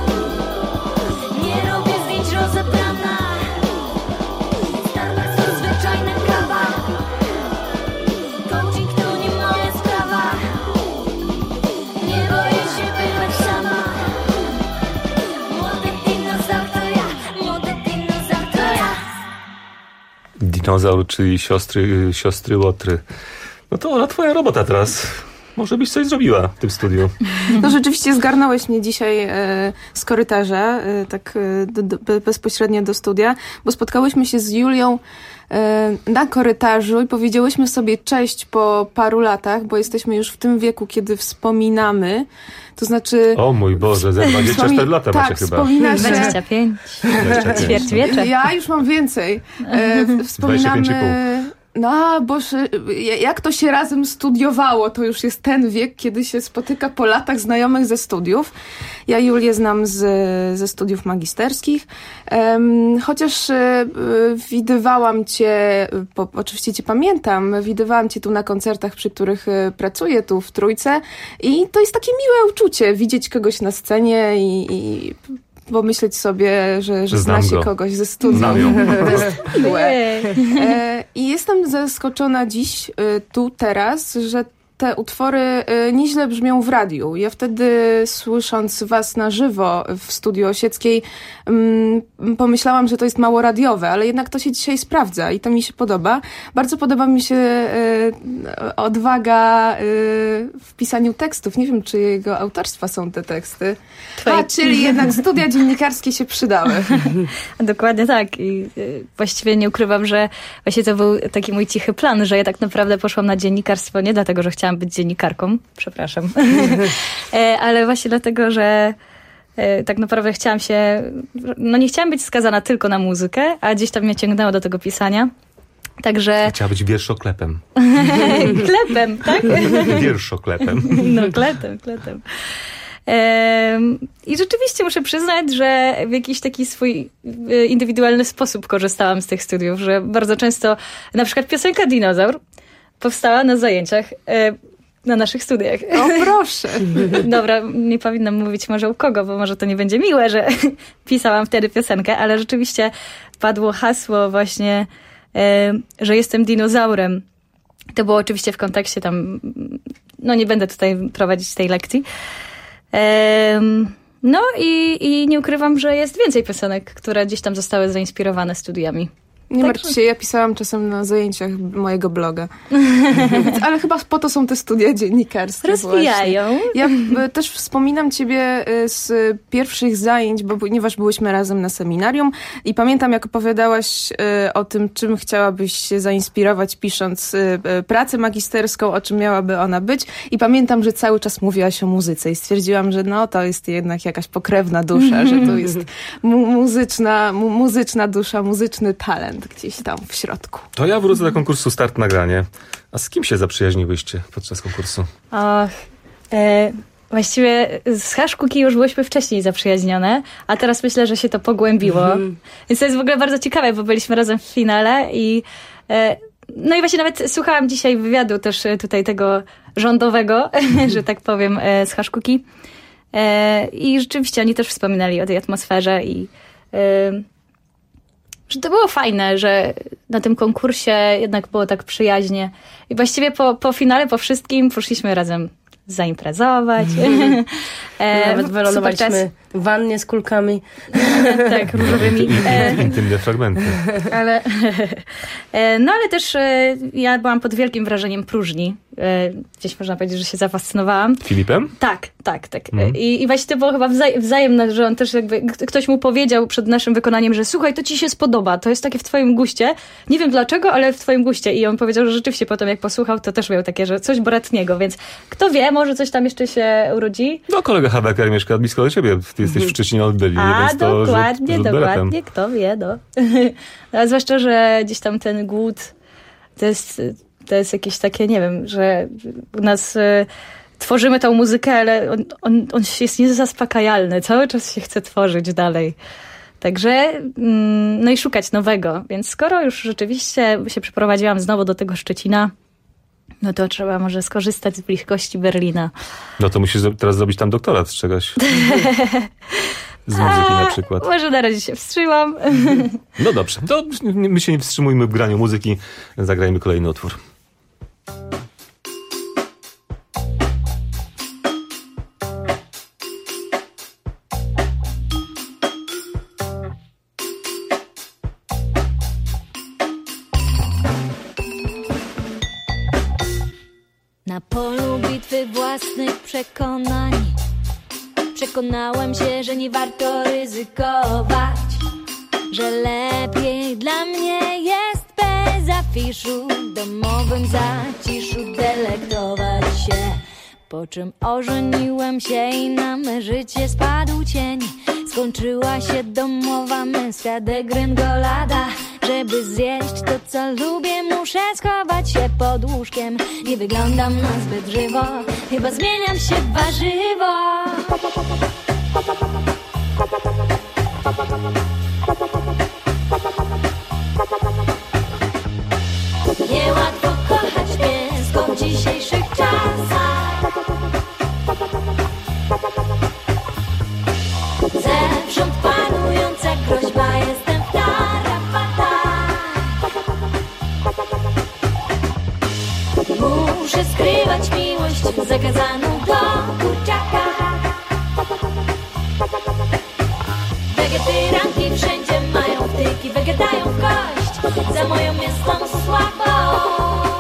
nie robię zdjęć rozebrana. Starbucks to zwyczajna kawa, coaching to nie moja sprawa, nie boję się bywać sama. Młody dinozaur to ja, młody dinozaur to ja. Dinozaur, czyli siostry, siostry Łotry. No to Ola, twoja robota teraz. Może byś coś zrobiła w tym studiu. No rzeczywiście zgarnąłeś mnie dzisiaj e, z korytarza, e, tak e, do, do, bezpośrednio do studia, bo spotkałyśmy się z Julią e, na korytarzu i powiedziałyśmy sobie cześć po paru latach, bo jesteśmy już w tym wieku, kiedy wspominamy. To znaczy... O mój Boże, ze dwadzieścia cztery lata tak, macie chyba. Wspomina się... dwadzieścia pięć. Ćwierćwiecze. Ja już mam więcej. E, wspominamy... No, boże, jak to się razem studiowało, to już jest ten wiek, kiedy się spotyka po latach znajomych ze studiów. Ja Julię znam z, ze studiów magisterskich, um, chociaż y, widywałam cię, po, oczywiście cię pamiętam, widywałam cię tu na koncertach, przy których y, pracuję, tu w Trójce i to jest takie miłe uczucie, widzieć kogoś na scenie i... i pomyśleć sobie, że, że zna się kogoś ze studiów. To jest miłe. E, I jestem zaskoczona dziś, tu, teraz, że te utwory nieźle brzmią w radiu. Ja wtedy, słysząc was na żywo w Studiu Osieckiej, pomyślałam, że to jest mało radiowe, ale jednak to się dzisiaj sprawdza i to mi się podoba. Bardzo podoba mi się odwaga w pisaniu tekstów. Nie wiem, czy jego autorstwa są te teksty. A, czyli jednak studia dziennikarskie się przydały. Dokładnie tak. I właściwie nie ukrywam, że właśnie to był taki mój cichy plan, że ja tak naprawdę poszłam na dziennikarstwo nie dlatego, że chciałam być dziennikarką, przepraszam, ale właśnie dlatego, że tak naprawdę chciałam się, no nie chciałam być skazana tylko na muzykę, a gdzieś tam mnie ciągnęło do tego pisania. Także... Chciała być wierszoklepem. Klepem, tak? Wierszoklepem. No, klepem, klepem. I rzeczywiście muszę przyznać, że w jakiś taki swój indywidualny sposób korzystałam z tych studiów, że bardzo często na przykład piosenka Dinozaur powstała na zajęciach na naszych studiach. O, proszę. Dobra, nie powinnam mówić może u kogo, bo może to nie będzie miłe, że pisałam wtedy piosenkę, ale rzeczywiście padło hasło właśnie, że jestem dinozaurem. To było oczywiście w kontekście tam, no nie będę tutaj prowadzić tej lekcji. No i, i nie ukrywam, że jest więcej piosenek, które gdzieś tam zostały zainspirowane studiami. Nie tak, martw się, ja pisałam czasem na zajęciach mojego bloga. Ale chyba po to są te studia dziennikarskie. Rozwijają. Właśnie. Ja też wspominam ciebie z pierwszych zajęć, bo ponieważ byłyśmy razem na seminarium i pamiętam, jak opowiadałaś o tym, czym chciałabyś się zainspirować, pisząc pracę magisterską, o czym miałaby ona być. I pamiętam, że cały czas mówiłaś o muzyce i stwierdziłam, że no to jest jednak jakaś pokrewna dusza, że to jest mu- muzyczna, mu- muzyczna dusza, muzyczny talent gdzieś tam w środku. To ja wrócę do konkursu Start Nagranie. A z kim się zaprzyjaźniłyście podczas konkursu? Och, e, właściwie z Haszkuki już byłyśmy wcześniej zaprzyjaźnione, a teraz myślę, że się to pogłębiło. Mhm. Więc to jest w ogóle bardzo ciekawe, bo byliśmy razem w finale i e, no i właśnie nawet słuchałam dzisiaj wywiadu też tutaj tego rządowego, że tak powiem, e, z Haszkuki. E, I rzeczywiście oni też wspominali o tej atmosferze i e, że to było fajne, że na tym konkursie jednak było tak przyjaźnie. I właściwie po, po finale, po wszystkim poszliśmy razem zaimprezować. e, Nawet wylądowaliśmy w wannie z kulkami. Tak, różowymi. Intymne fragmenty. Ale, no ale też ja byłam pod wielkim wrażeniem próżni. Gdzieś można powiedzieć, że się zafascynowałam. Filipem? Tak, tak, tak. Mm. I, I właśnie to było chyba wzaj- wzajemne, że on też jakby, ktoś mu powiedział przed naszym wykonaniem, że słuchaj, to ci się spodoba, to jest takie w twoim guście. Nie wiem dlaczego, ale w twoim guście. I on powiedział, że rzeczywiście potem jak posłuchał, to też miał takie, że coś bratniego, więc kto wie, może coś tam jeszcze się urodzi. No kolega Habecker mieszka blisko do ciebie. Ty jesteś w Szczecinie od Byli, A, więc to dokładnie, rzut, rzut dokładnie, kto wie, no. A zwłaszcza, że gdzieś tam ten głód to jest, to jest jakieś takie, nie wiem, że u nas y, tworzymy tą muzykę, ale on, on, on jest niezaspokajalny. Cały czas się chce tworzyć dalej. Także, no i szukać nowego. Więc skoro już rzeczywiście się przeprowadziłam znowu do tego Szczecina, no to trzeba może skorzystać z bliskości Berlina. No to musisz teraz zrobić tam doktorat z czegoś. Z muzyki na przykład. Może na razie się wstrzymam. No dobrze, to my się nie wstrzymujmy w graniu muzyki. Zagrajmy kolejny utwór. Na polu bitwy własnych przekonań przekonałem się, że nie warto ryzykować, że lepiej dla mnie jest bez afiszu w domowym zaciszu delektować się. Po czym ożeniłem się i na me życie spadł cień. Skończyła się domowa męska degrengolada. Żeby zjeść to, co lubię, muszę schować się pod łóżkiem. Nie wyglądam na zbyt żywo, chyba zmieniam się w warzywo. Niełatwo kochać mięsko w dzisiejszych czasach. Zewsząd panująca groźba, jestem w tarapatach. Muszę skrywać miłość zakazaną do kurczaka. Wegetyranki wszędzie mają wtyki, wegetają w kość za moją miestną słabość.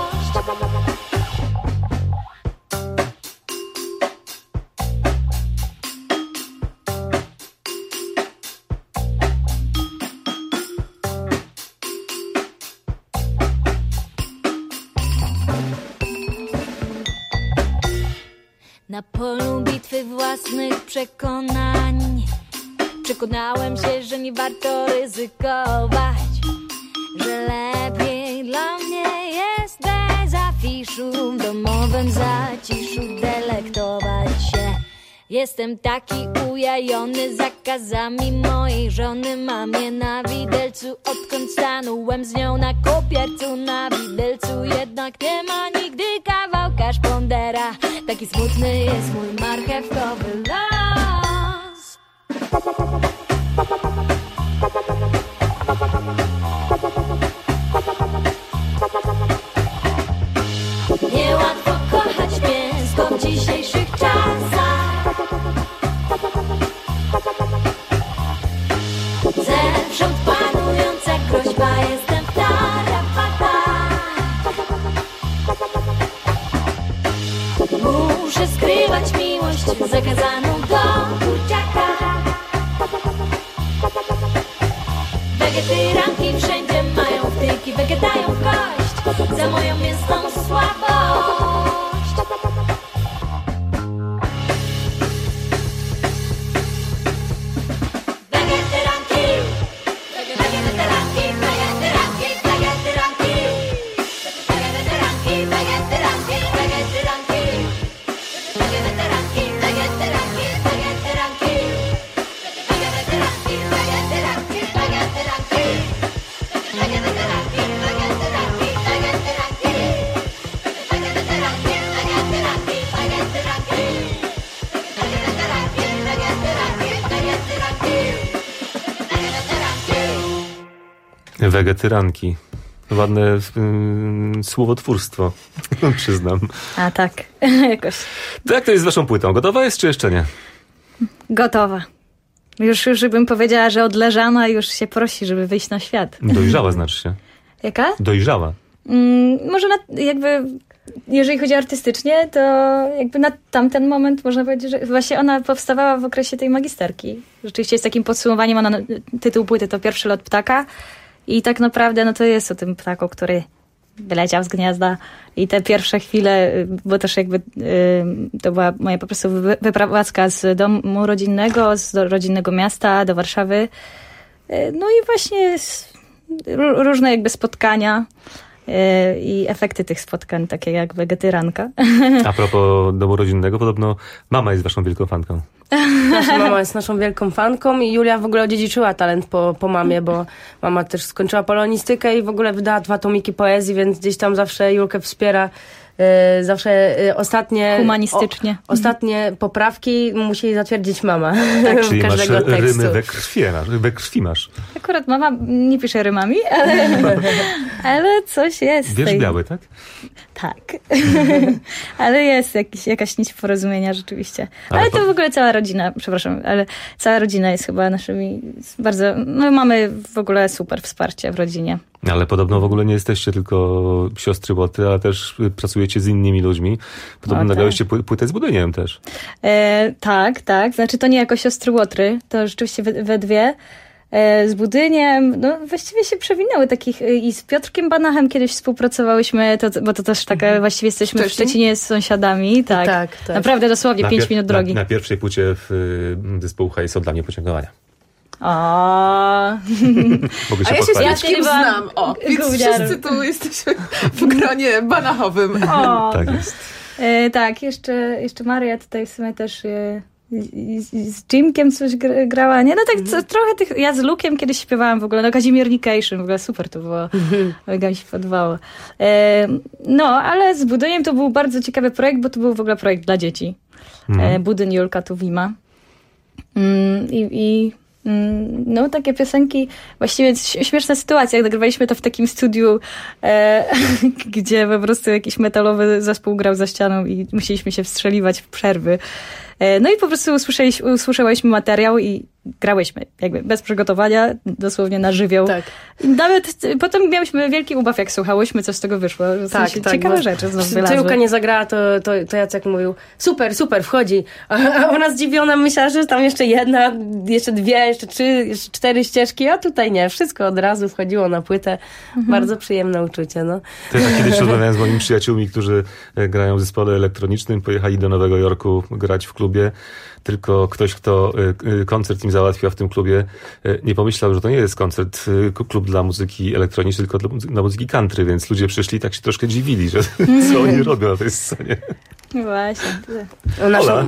Na polu bitwy własnych przekonań przekonałem się, że nie warto ryzykować, że lepiej dla mnie jest bez afiszu w domowym zaciszu delektować się. Jestem taki ujajony zakazami mojej żony. Mam je na widelcu, odkąd stanąłem z nią na kopiercu. Na widelcu jednak nie ma nigdy kawałka szpondera. Taki smutny jest mój marchewkowy los. Niełatwo kochać mięsko w dzisiejszych czasach. Zewsząd panująca groźba, jestem w tarapatach. Muszę skrywać miłość zakazaną do kurczaka. Wegetyranki wszędzie mają wtyki, wegetają w kość za moją mięsną słabość. Wegetyranki. Ładne mm, słowotwórstwo, przyznam. A tak, jakoś. To jak to jest z waszą płytą? Gotowa jest, czy jeszcze nie? Gotowa. Już, już bym powiedziała, że odleżana już się prosi, żeby wyjść na świat. Dojrzała znaczy się. Jaka? Dojrzała. Mm, może na, jakby, jeżeli chodzi artystycznie, to jakby na tamten moment można powiedzieć, że właśnie ona powstawała w okresie tej magisterki. Rzeczywiście jest takim podsumowaniem, ona, tytuł płyty to Pierwszy lot ptaka. I tak naprawdę no to jest o tym ptaku, który wyleciał z gniazda i te pierwsze chwile, bo też jakby y, to była moja po prostu wyprowadzka z domu rodzinnego, z rodzinnego miasta do Warszawy. Y, no i właśnie różne jakby spotkania i efekty tych spotkań, takie jak wegetyranka. A propos domu rodzinnego, podobno mama jest waszą wielką fanką. Nasza mama jest naszą wielką fanką i Julia w ogóle odziedziczyła talent po, po mamie, bo mama też skończyła polonistykę i w ogóle wydała dwa tomiki poezji, więc gdzieś tam zawsze Julkę wspiera. Yy, zawsze yy, ostatnie humanistycznie. O, ostatnie poprawki musi zatwierdzić mama. Tak, czyli każdego masz tekstu. rymy we krwi, we krwi masz. Akurat mama nie pisze rymami, ale, ale coś jest. Wiesz tej... biały, tak? Tak. Ale jest jakiś, jakaś nić porozumienia rzeczywiście. Ale, ale to w ogóle cała rodzina, przepraszam, ale cała rodzina jest chyba naszymi bardzo, no mamy w ogóle super wsparcie w rodzinie. Ale podobno w ogóle nie jesteście tylko siostry Łotry, ale też pracujecie z innymi ludźmi. Podobno tak. nagrałyście płytę z Budyniem też. E, tak, tak. Znaczy to nie jako siostry Łotry, to rzeczywiście we, we dwie. E, z Budyniem, no właściwie się przewinęły takich i z Piotrkiem Banachem kiedyś współpracowałyśmy, to, bo to też taka, mhm. właściwie jesteśmy Szczecin? w Szczecinie z sąsiadami. Tak, tak, tak. Naprawdę dosłownie na pięć pier- minut drogi. Na, na pierwszej płycie w y, zespołu Hej są dla mnie podziękowania. O. A ja się z Piotrkiem znam. O, więc wszyscy tu jesteśmy w gronie banachowym. O. Tak jest. E, tak, jeszcze, jeszcze Maria tutaj w sumie też e, z, z Jimkiem coś grała. Nie, no tak co, trochę tych... Ja z Lukiem kiedyś śpiewałam w ogóle, no Kazimiernication, w ogóle super to było. Mega mi się podobało. E, no, ale z Budyniem to był bardzo ciekawy projekt, bo to był w ogóle projekt dla dzieci. Mhm. E, Budyn, Julka, Tuwima. Mm, I... i no, takie piosenki, właściwie śmieszna sytuacja, jak nagrywaliśmy to w takim studiu, e, gdzie po prostu jakiś metalowy zespół grał za ścianą i musieliśmy się wstrzeliwać w przerwy. E, no i po prostu usłyszeliśmy, usłyszeliśmy materiał i grałyśmy, jakby bez przygotowania, dosłownie na żywioł. Tak. I nawet potem miałyśmy wielki ubaw, jak słuchałyśmy, co z tego wyszło. W tak, sensie tak. Ciekawe rzeczy znów wylazły. Julka nie zagrała, to, to, to Jacek mówił, super, super, wchodzi. A ona zdziwiona myślała, że tam jeszcze jedna, jeszcze dwie, jeszcze trzy, jeszcze cztery ścieżki, a tutaj nie. Wszystko od razu wchodziło na płytę. Mhm. Bardzo przyjemne uczucie, no. To ja kiedyś rozmawiałem z moimi przyjaciółmi, którzy grają w zespole elektronicznym, pojechali do Nowego Jorku grać w klubie. Tylko ktoś, kto koncert im załatwiał w tym klubie, nie pomyślał, że to nie jest koncert, klub dla muzyki elektronicznej, tylko dla muzyki country, więc ludzie przyszli i tak się troszkę dziwili, że co oni robią na tej scenie. Właśnie. Ola.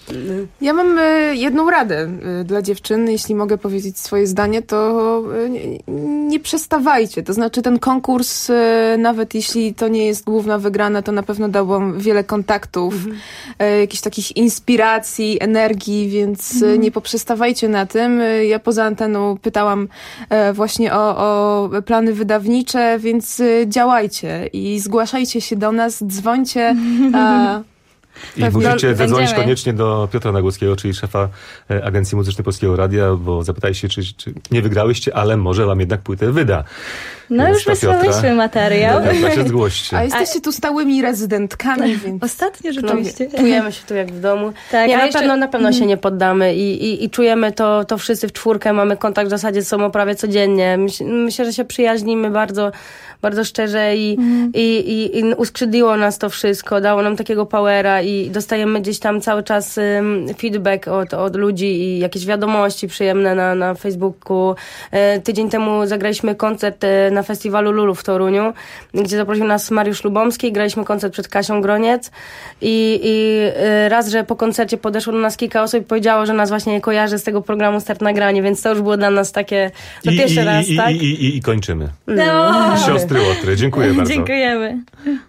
Ja mam jedną radę dla dziewczyn, jeśli mogę powiedzieć swoje zdanie, to nie, nie przestawajcie. To znaczy ten konkurs, nawet jeśli to nie jest główna wygrana, to na pewno dał wam wiele kontaktów, mhm. jakichś takich inspiracji, energii, więc mhm. nie poprzestawajcie na tym. Ja poza anteną pytałam właśnie o, o plany wydawnicze, więc działajcie i zgłaszajcie się do nas, dzwońcie. A I Pewnie. musicie zadzwonić koniecznie do Piotra Nagłowskiego, czyli szefa Agencji Muzycznej Polskiego Radia, bo zapytajcie, czy, czy nie wygrałyście, ale może wam jednak płytę wyda. No Więc już wysłałyśmy materiał. Dobra, się zgłoście. A jesteście tu stałymi rezydentkami, więc... Ostatnio rzeczywiście. Czujemy się tu jak w domu. Tak, nie, na, jeszcze... pewno, na pewno się nie poddamy i, i, i czujemy to, to wszyscy w czwórkę, mamy kontakt w zasadzie z sobą prawie codziennie. Myśl, myślę, że się przyjaźnimy bardzo, bardzo szczerze i, mm. i, i, i uskrzydliło nas to wszystko, dało nam takiego powera i dostajemy gdzieś tam cały czas um, feedback od, od ludzi i jakieś wiadomości przyjemne na, na Facebooku. E, tydzień temu zagraliśmy koncert e, na festiwalu Lulu w Toruniu, gdzie zaprosił nas Mariusz Lubomski, graliśmy koncert przed Kasią Groniec i, i e, raz, że po koncercie podeszło do nas kilka osób i powiedziało, że nas właśnie kojarzy z tego programu Start na granie, więc to już było dla nas takie to I, pierwszy i, raz, i, tak? I, i, i kończymy. No. Siostry Łotry, dziękuję bardzo. Dziękujemy.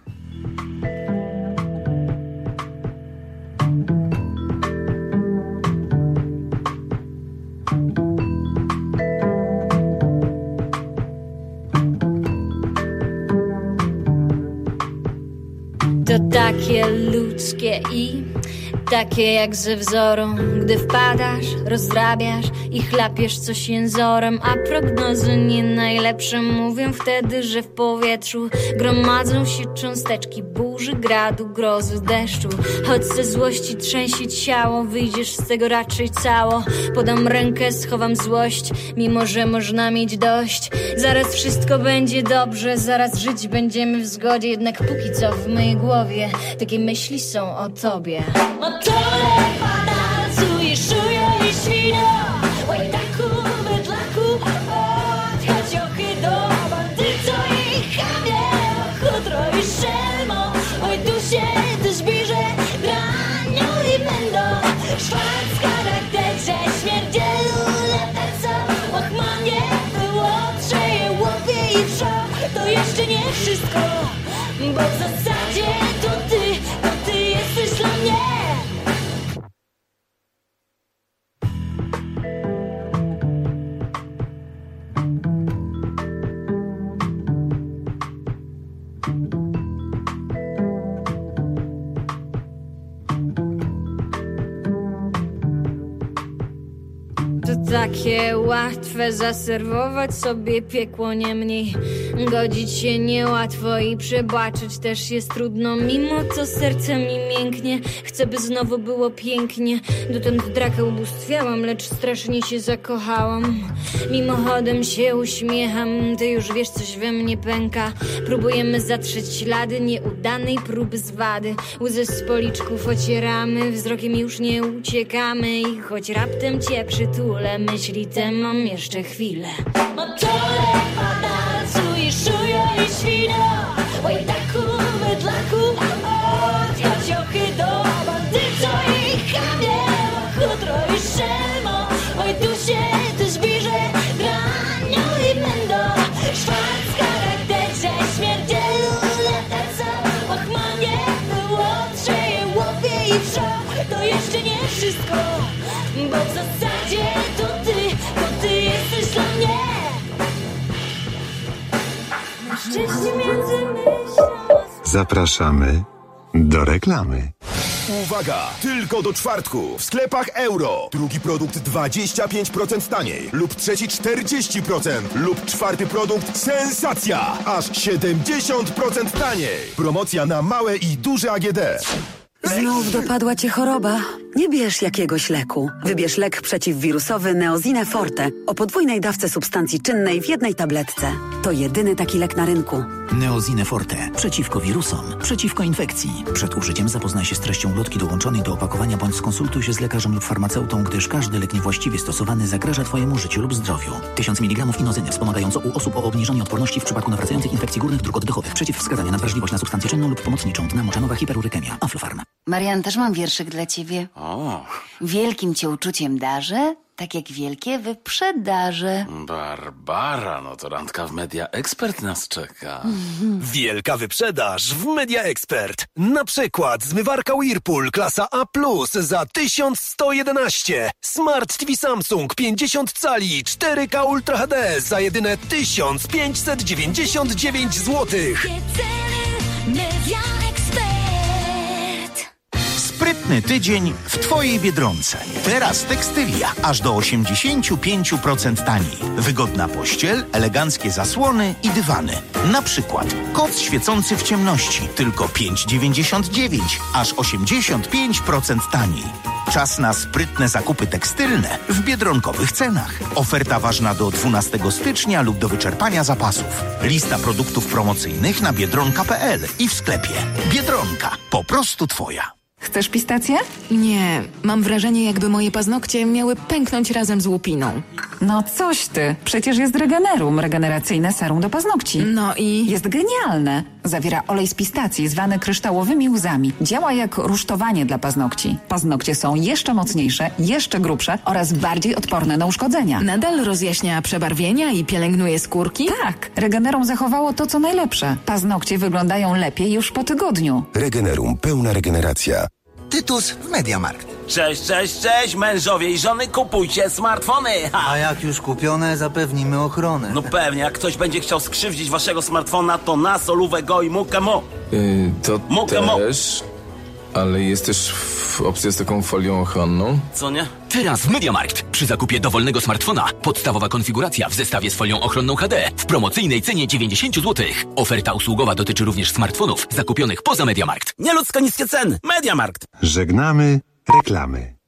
To takie ludzkie i takie jak ze wzorą, gdy wpadasz, rozrabiasz i chlapiesz coś jęzorem, a prognozy nie najlepsze mówią wtedy, że w powietrzu gromadzą się cząsteczki burzy, gradu, grozu, deszczu. Choć ze złości trzęsie ciało, wyjdziesz z tego raczej cało. Podam rękę, schowam złość, mimo że można mieć dość. Zaraz wszystko będzie dobrze, zaraz żyć będziemy w zgodzie, jednak póki co w mojej głowie takie myśli są o tobie. Motore padalcu i szują i świno, łajdaku, bydlaku, odchodź ochy do bandyco i chamie. nie wszystko, bo w zasadzie to ty, to ty jesteś dla mnie. To takie łatwe zaserwować sobie piekło, niemniej godzić się niełatwo i przebaczyć też jest trudno. Mimo to serce mi mięknie, chcę by znowu było pięknie. Dotąd drakę ubóstwiałam, lecz strasznie się zakochałam. Mimochodem się uśmiecham, ty już wiesz, coś we mnie pęka. Próbujemy zatrzeć ślady nieudanej próby zwady. Łzy z policzków ocieramy, wzrokiem już nie uciekamy. I choć raptem cię przytulę, myśli te mam jeszcze chwilę. Motore pada, czuję i świno. Łajdaku, mydlaku, od jociochy do bandyco i chamie. Chutro i szelmo, oj tu się też bierze dranio i mendo. Szwarc w charakterze, śmierdzielu lataca. Łachmanie, łotrze, łopie i wszo. To jeszcze nie wszystko, bo w zasadzie to ty, to ty jesteś dla mnie. Na szczęście między myślą. Zapraszamy do reklamy. Uwaga! Tylko do czwartku w sklepach Euro. Drugi produkt dwadzieścia pięć procent taniej lub trzeci czterdzieści procent lub czwarty produkt sensacja! Aż siedemdziesiąt procent taniej. Promocja na małe i duże A G D. Znów dopadła cię choroba? Nie bierz jakiegoś leku. Wybierz lek przeciwwirusowy Neozine Forte o podwójnej dawce substancji czynnej w jednej tabletce. To jedyny taki lek na rynku. Neozine Forte. Przeciwko wirusom. Przeciwko infekcji. Przed użyciem zapoznaj się z treścią ulotki dołączonej do opakowania bądź skonsultuj się z lekarzem lub farmaceutą, gdyż każdy lek niewłaściwie stosowany zagraża twojemu życiu lub zdrowiu. tysiąc miligramów inozyny wspomagająco u osób o obniżonej odporności w przypadku nawracających infekcji górnych dróg oddechowych. Przeciwwskazania na wrażliwość na substancję czynną lub pomocniczą. Dna moczanowa hiperurykemia. Aflofarm. Marian, też mam wierszyk dla ciebie. O. Wielkim cię uczuciem darzę, tak jak wielkie wyprzedaże. Barbara, no to randka w Media Expert nas czeka. Wielka wyprzedaż w Media Expert. Na przykład zmywarka Whirlpool klasa A plus za tysiąc sto jedenaście. Smart T V Samsung pięćdziesiąt cali cztery K Ultra H D za jedyne tysiąc pięćset dziewięćdziesiąt dziewięć złotych. Media Expert. Sprytny tydzień w twojej Biedronce. Teraz tekstylia aż do osiemdziesiąt pięć procent taniej. Wygodna pościel, eleganckie zasłony i dywany. Na przykład koc świecący w ciemności tylko pięć dziewięćdziesiąt dziewięć, aż osiemdziesiąt pięć procent taniej. Czas na sprytne zakupy tekstylne w biedronkowych cenach. Oferta ważna do dwunastego stycznia lub do wyczerpania zapasów. Lista produktów promocyjnych na biedronka kropka p l i w sklepie. Biedronka. Po prostu twoja. Chcesz pistację? Nie, mam wrażenie, jakby moje paznokcie miały pęknąć razem z łupiną. No coś ty, przecież jest Regenerum, regeneracyjne serum do paznokci. No i? Jest genialne. Zawiera olej z pistacji zwany kryształowymi łzami. Działa jak rusztowanie dla paznokci. Paznokcie są jeszcze mocniejsze, jeszcze grubsze oraz bardziej odporne na uszkodzenia. Nadal rozjaśnia przebarwienia i pielęgnuje skórki? Tak, Regenerum zachowało to, co najlepsze. Paznokcie wyglądają lepiej już po tygodniu. Regenerum, pełna regeneracja. Tytus w Mediamarkt. Cześć, cześć, cześć, mężowie i żony, kupujcie smartfony! Ha. A jak już kupione, zapewnimy ochronę. No pewnie, jak ktoś będzie chciał skrzywdzić waszego smartfona, to na solówę go i mukę mo. Yy, to mukę mo. też, ale jest też opcja z taką folią ochronną. Co nie? Teraz w Mediamarkt. Przy zakupie dowolnego smartfona podstawowa konfiguracja w zestawie z folią ochronną H D w promocyjnej cenie dziewięćdziesiąt złotych. Oferta usługowa dotyczy również smartfonów zakupionych poza Mediamarkt. Nieludzko niskie ceny. Mediamarkt. Żegnamy reklamy.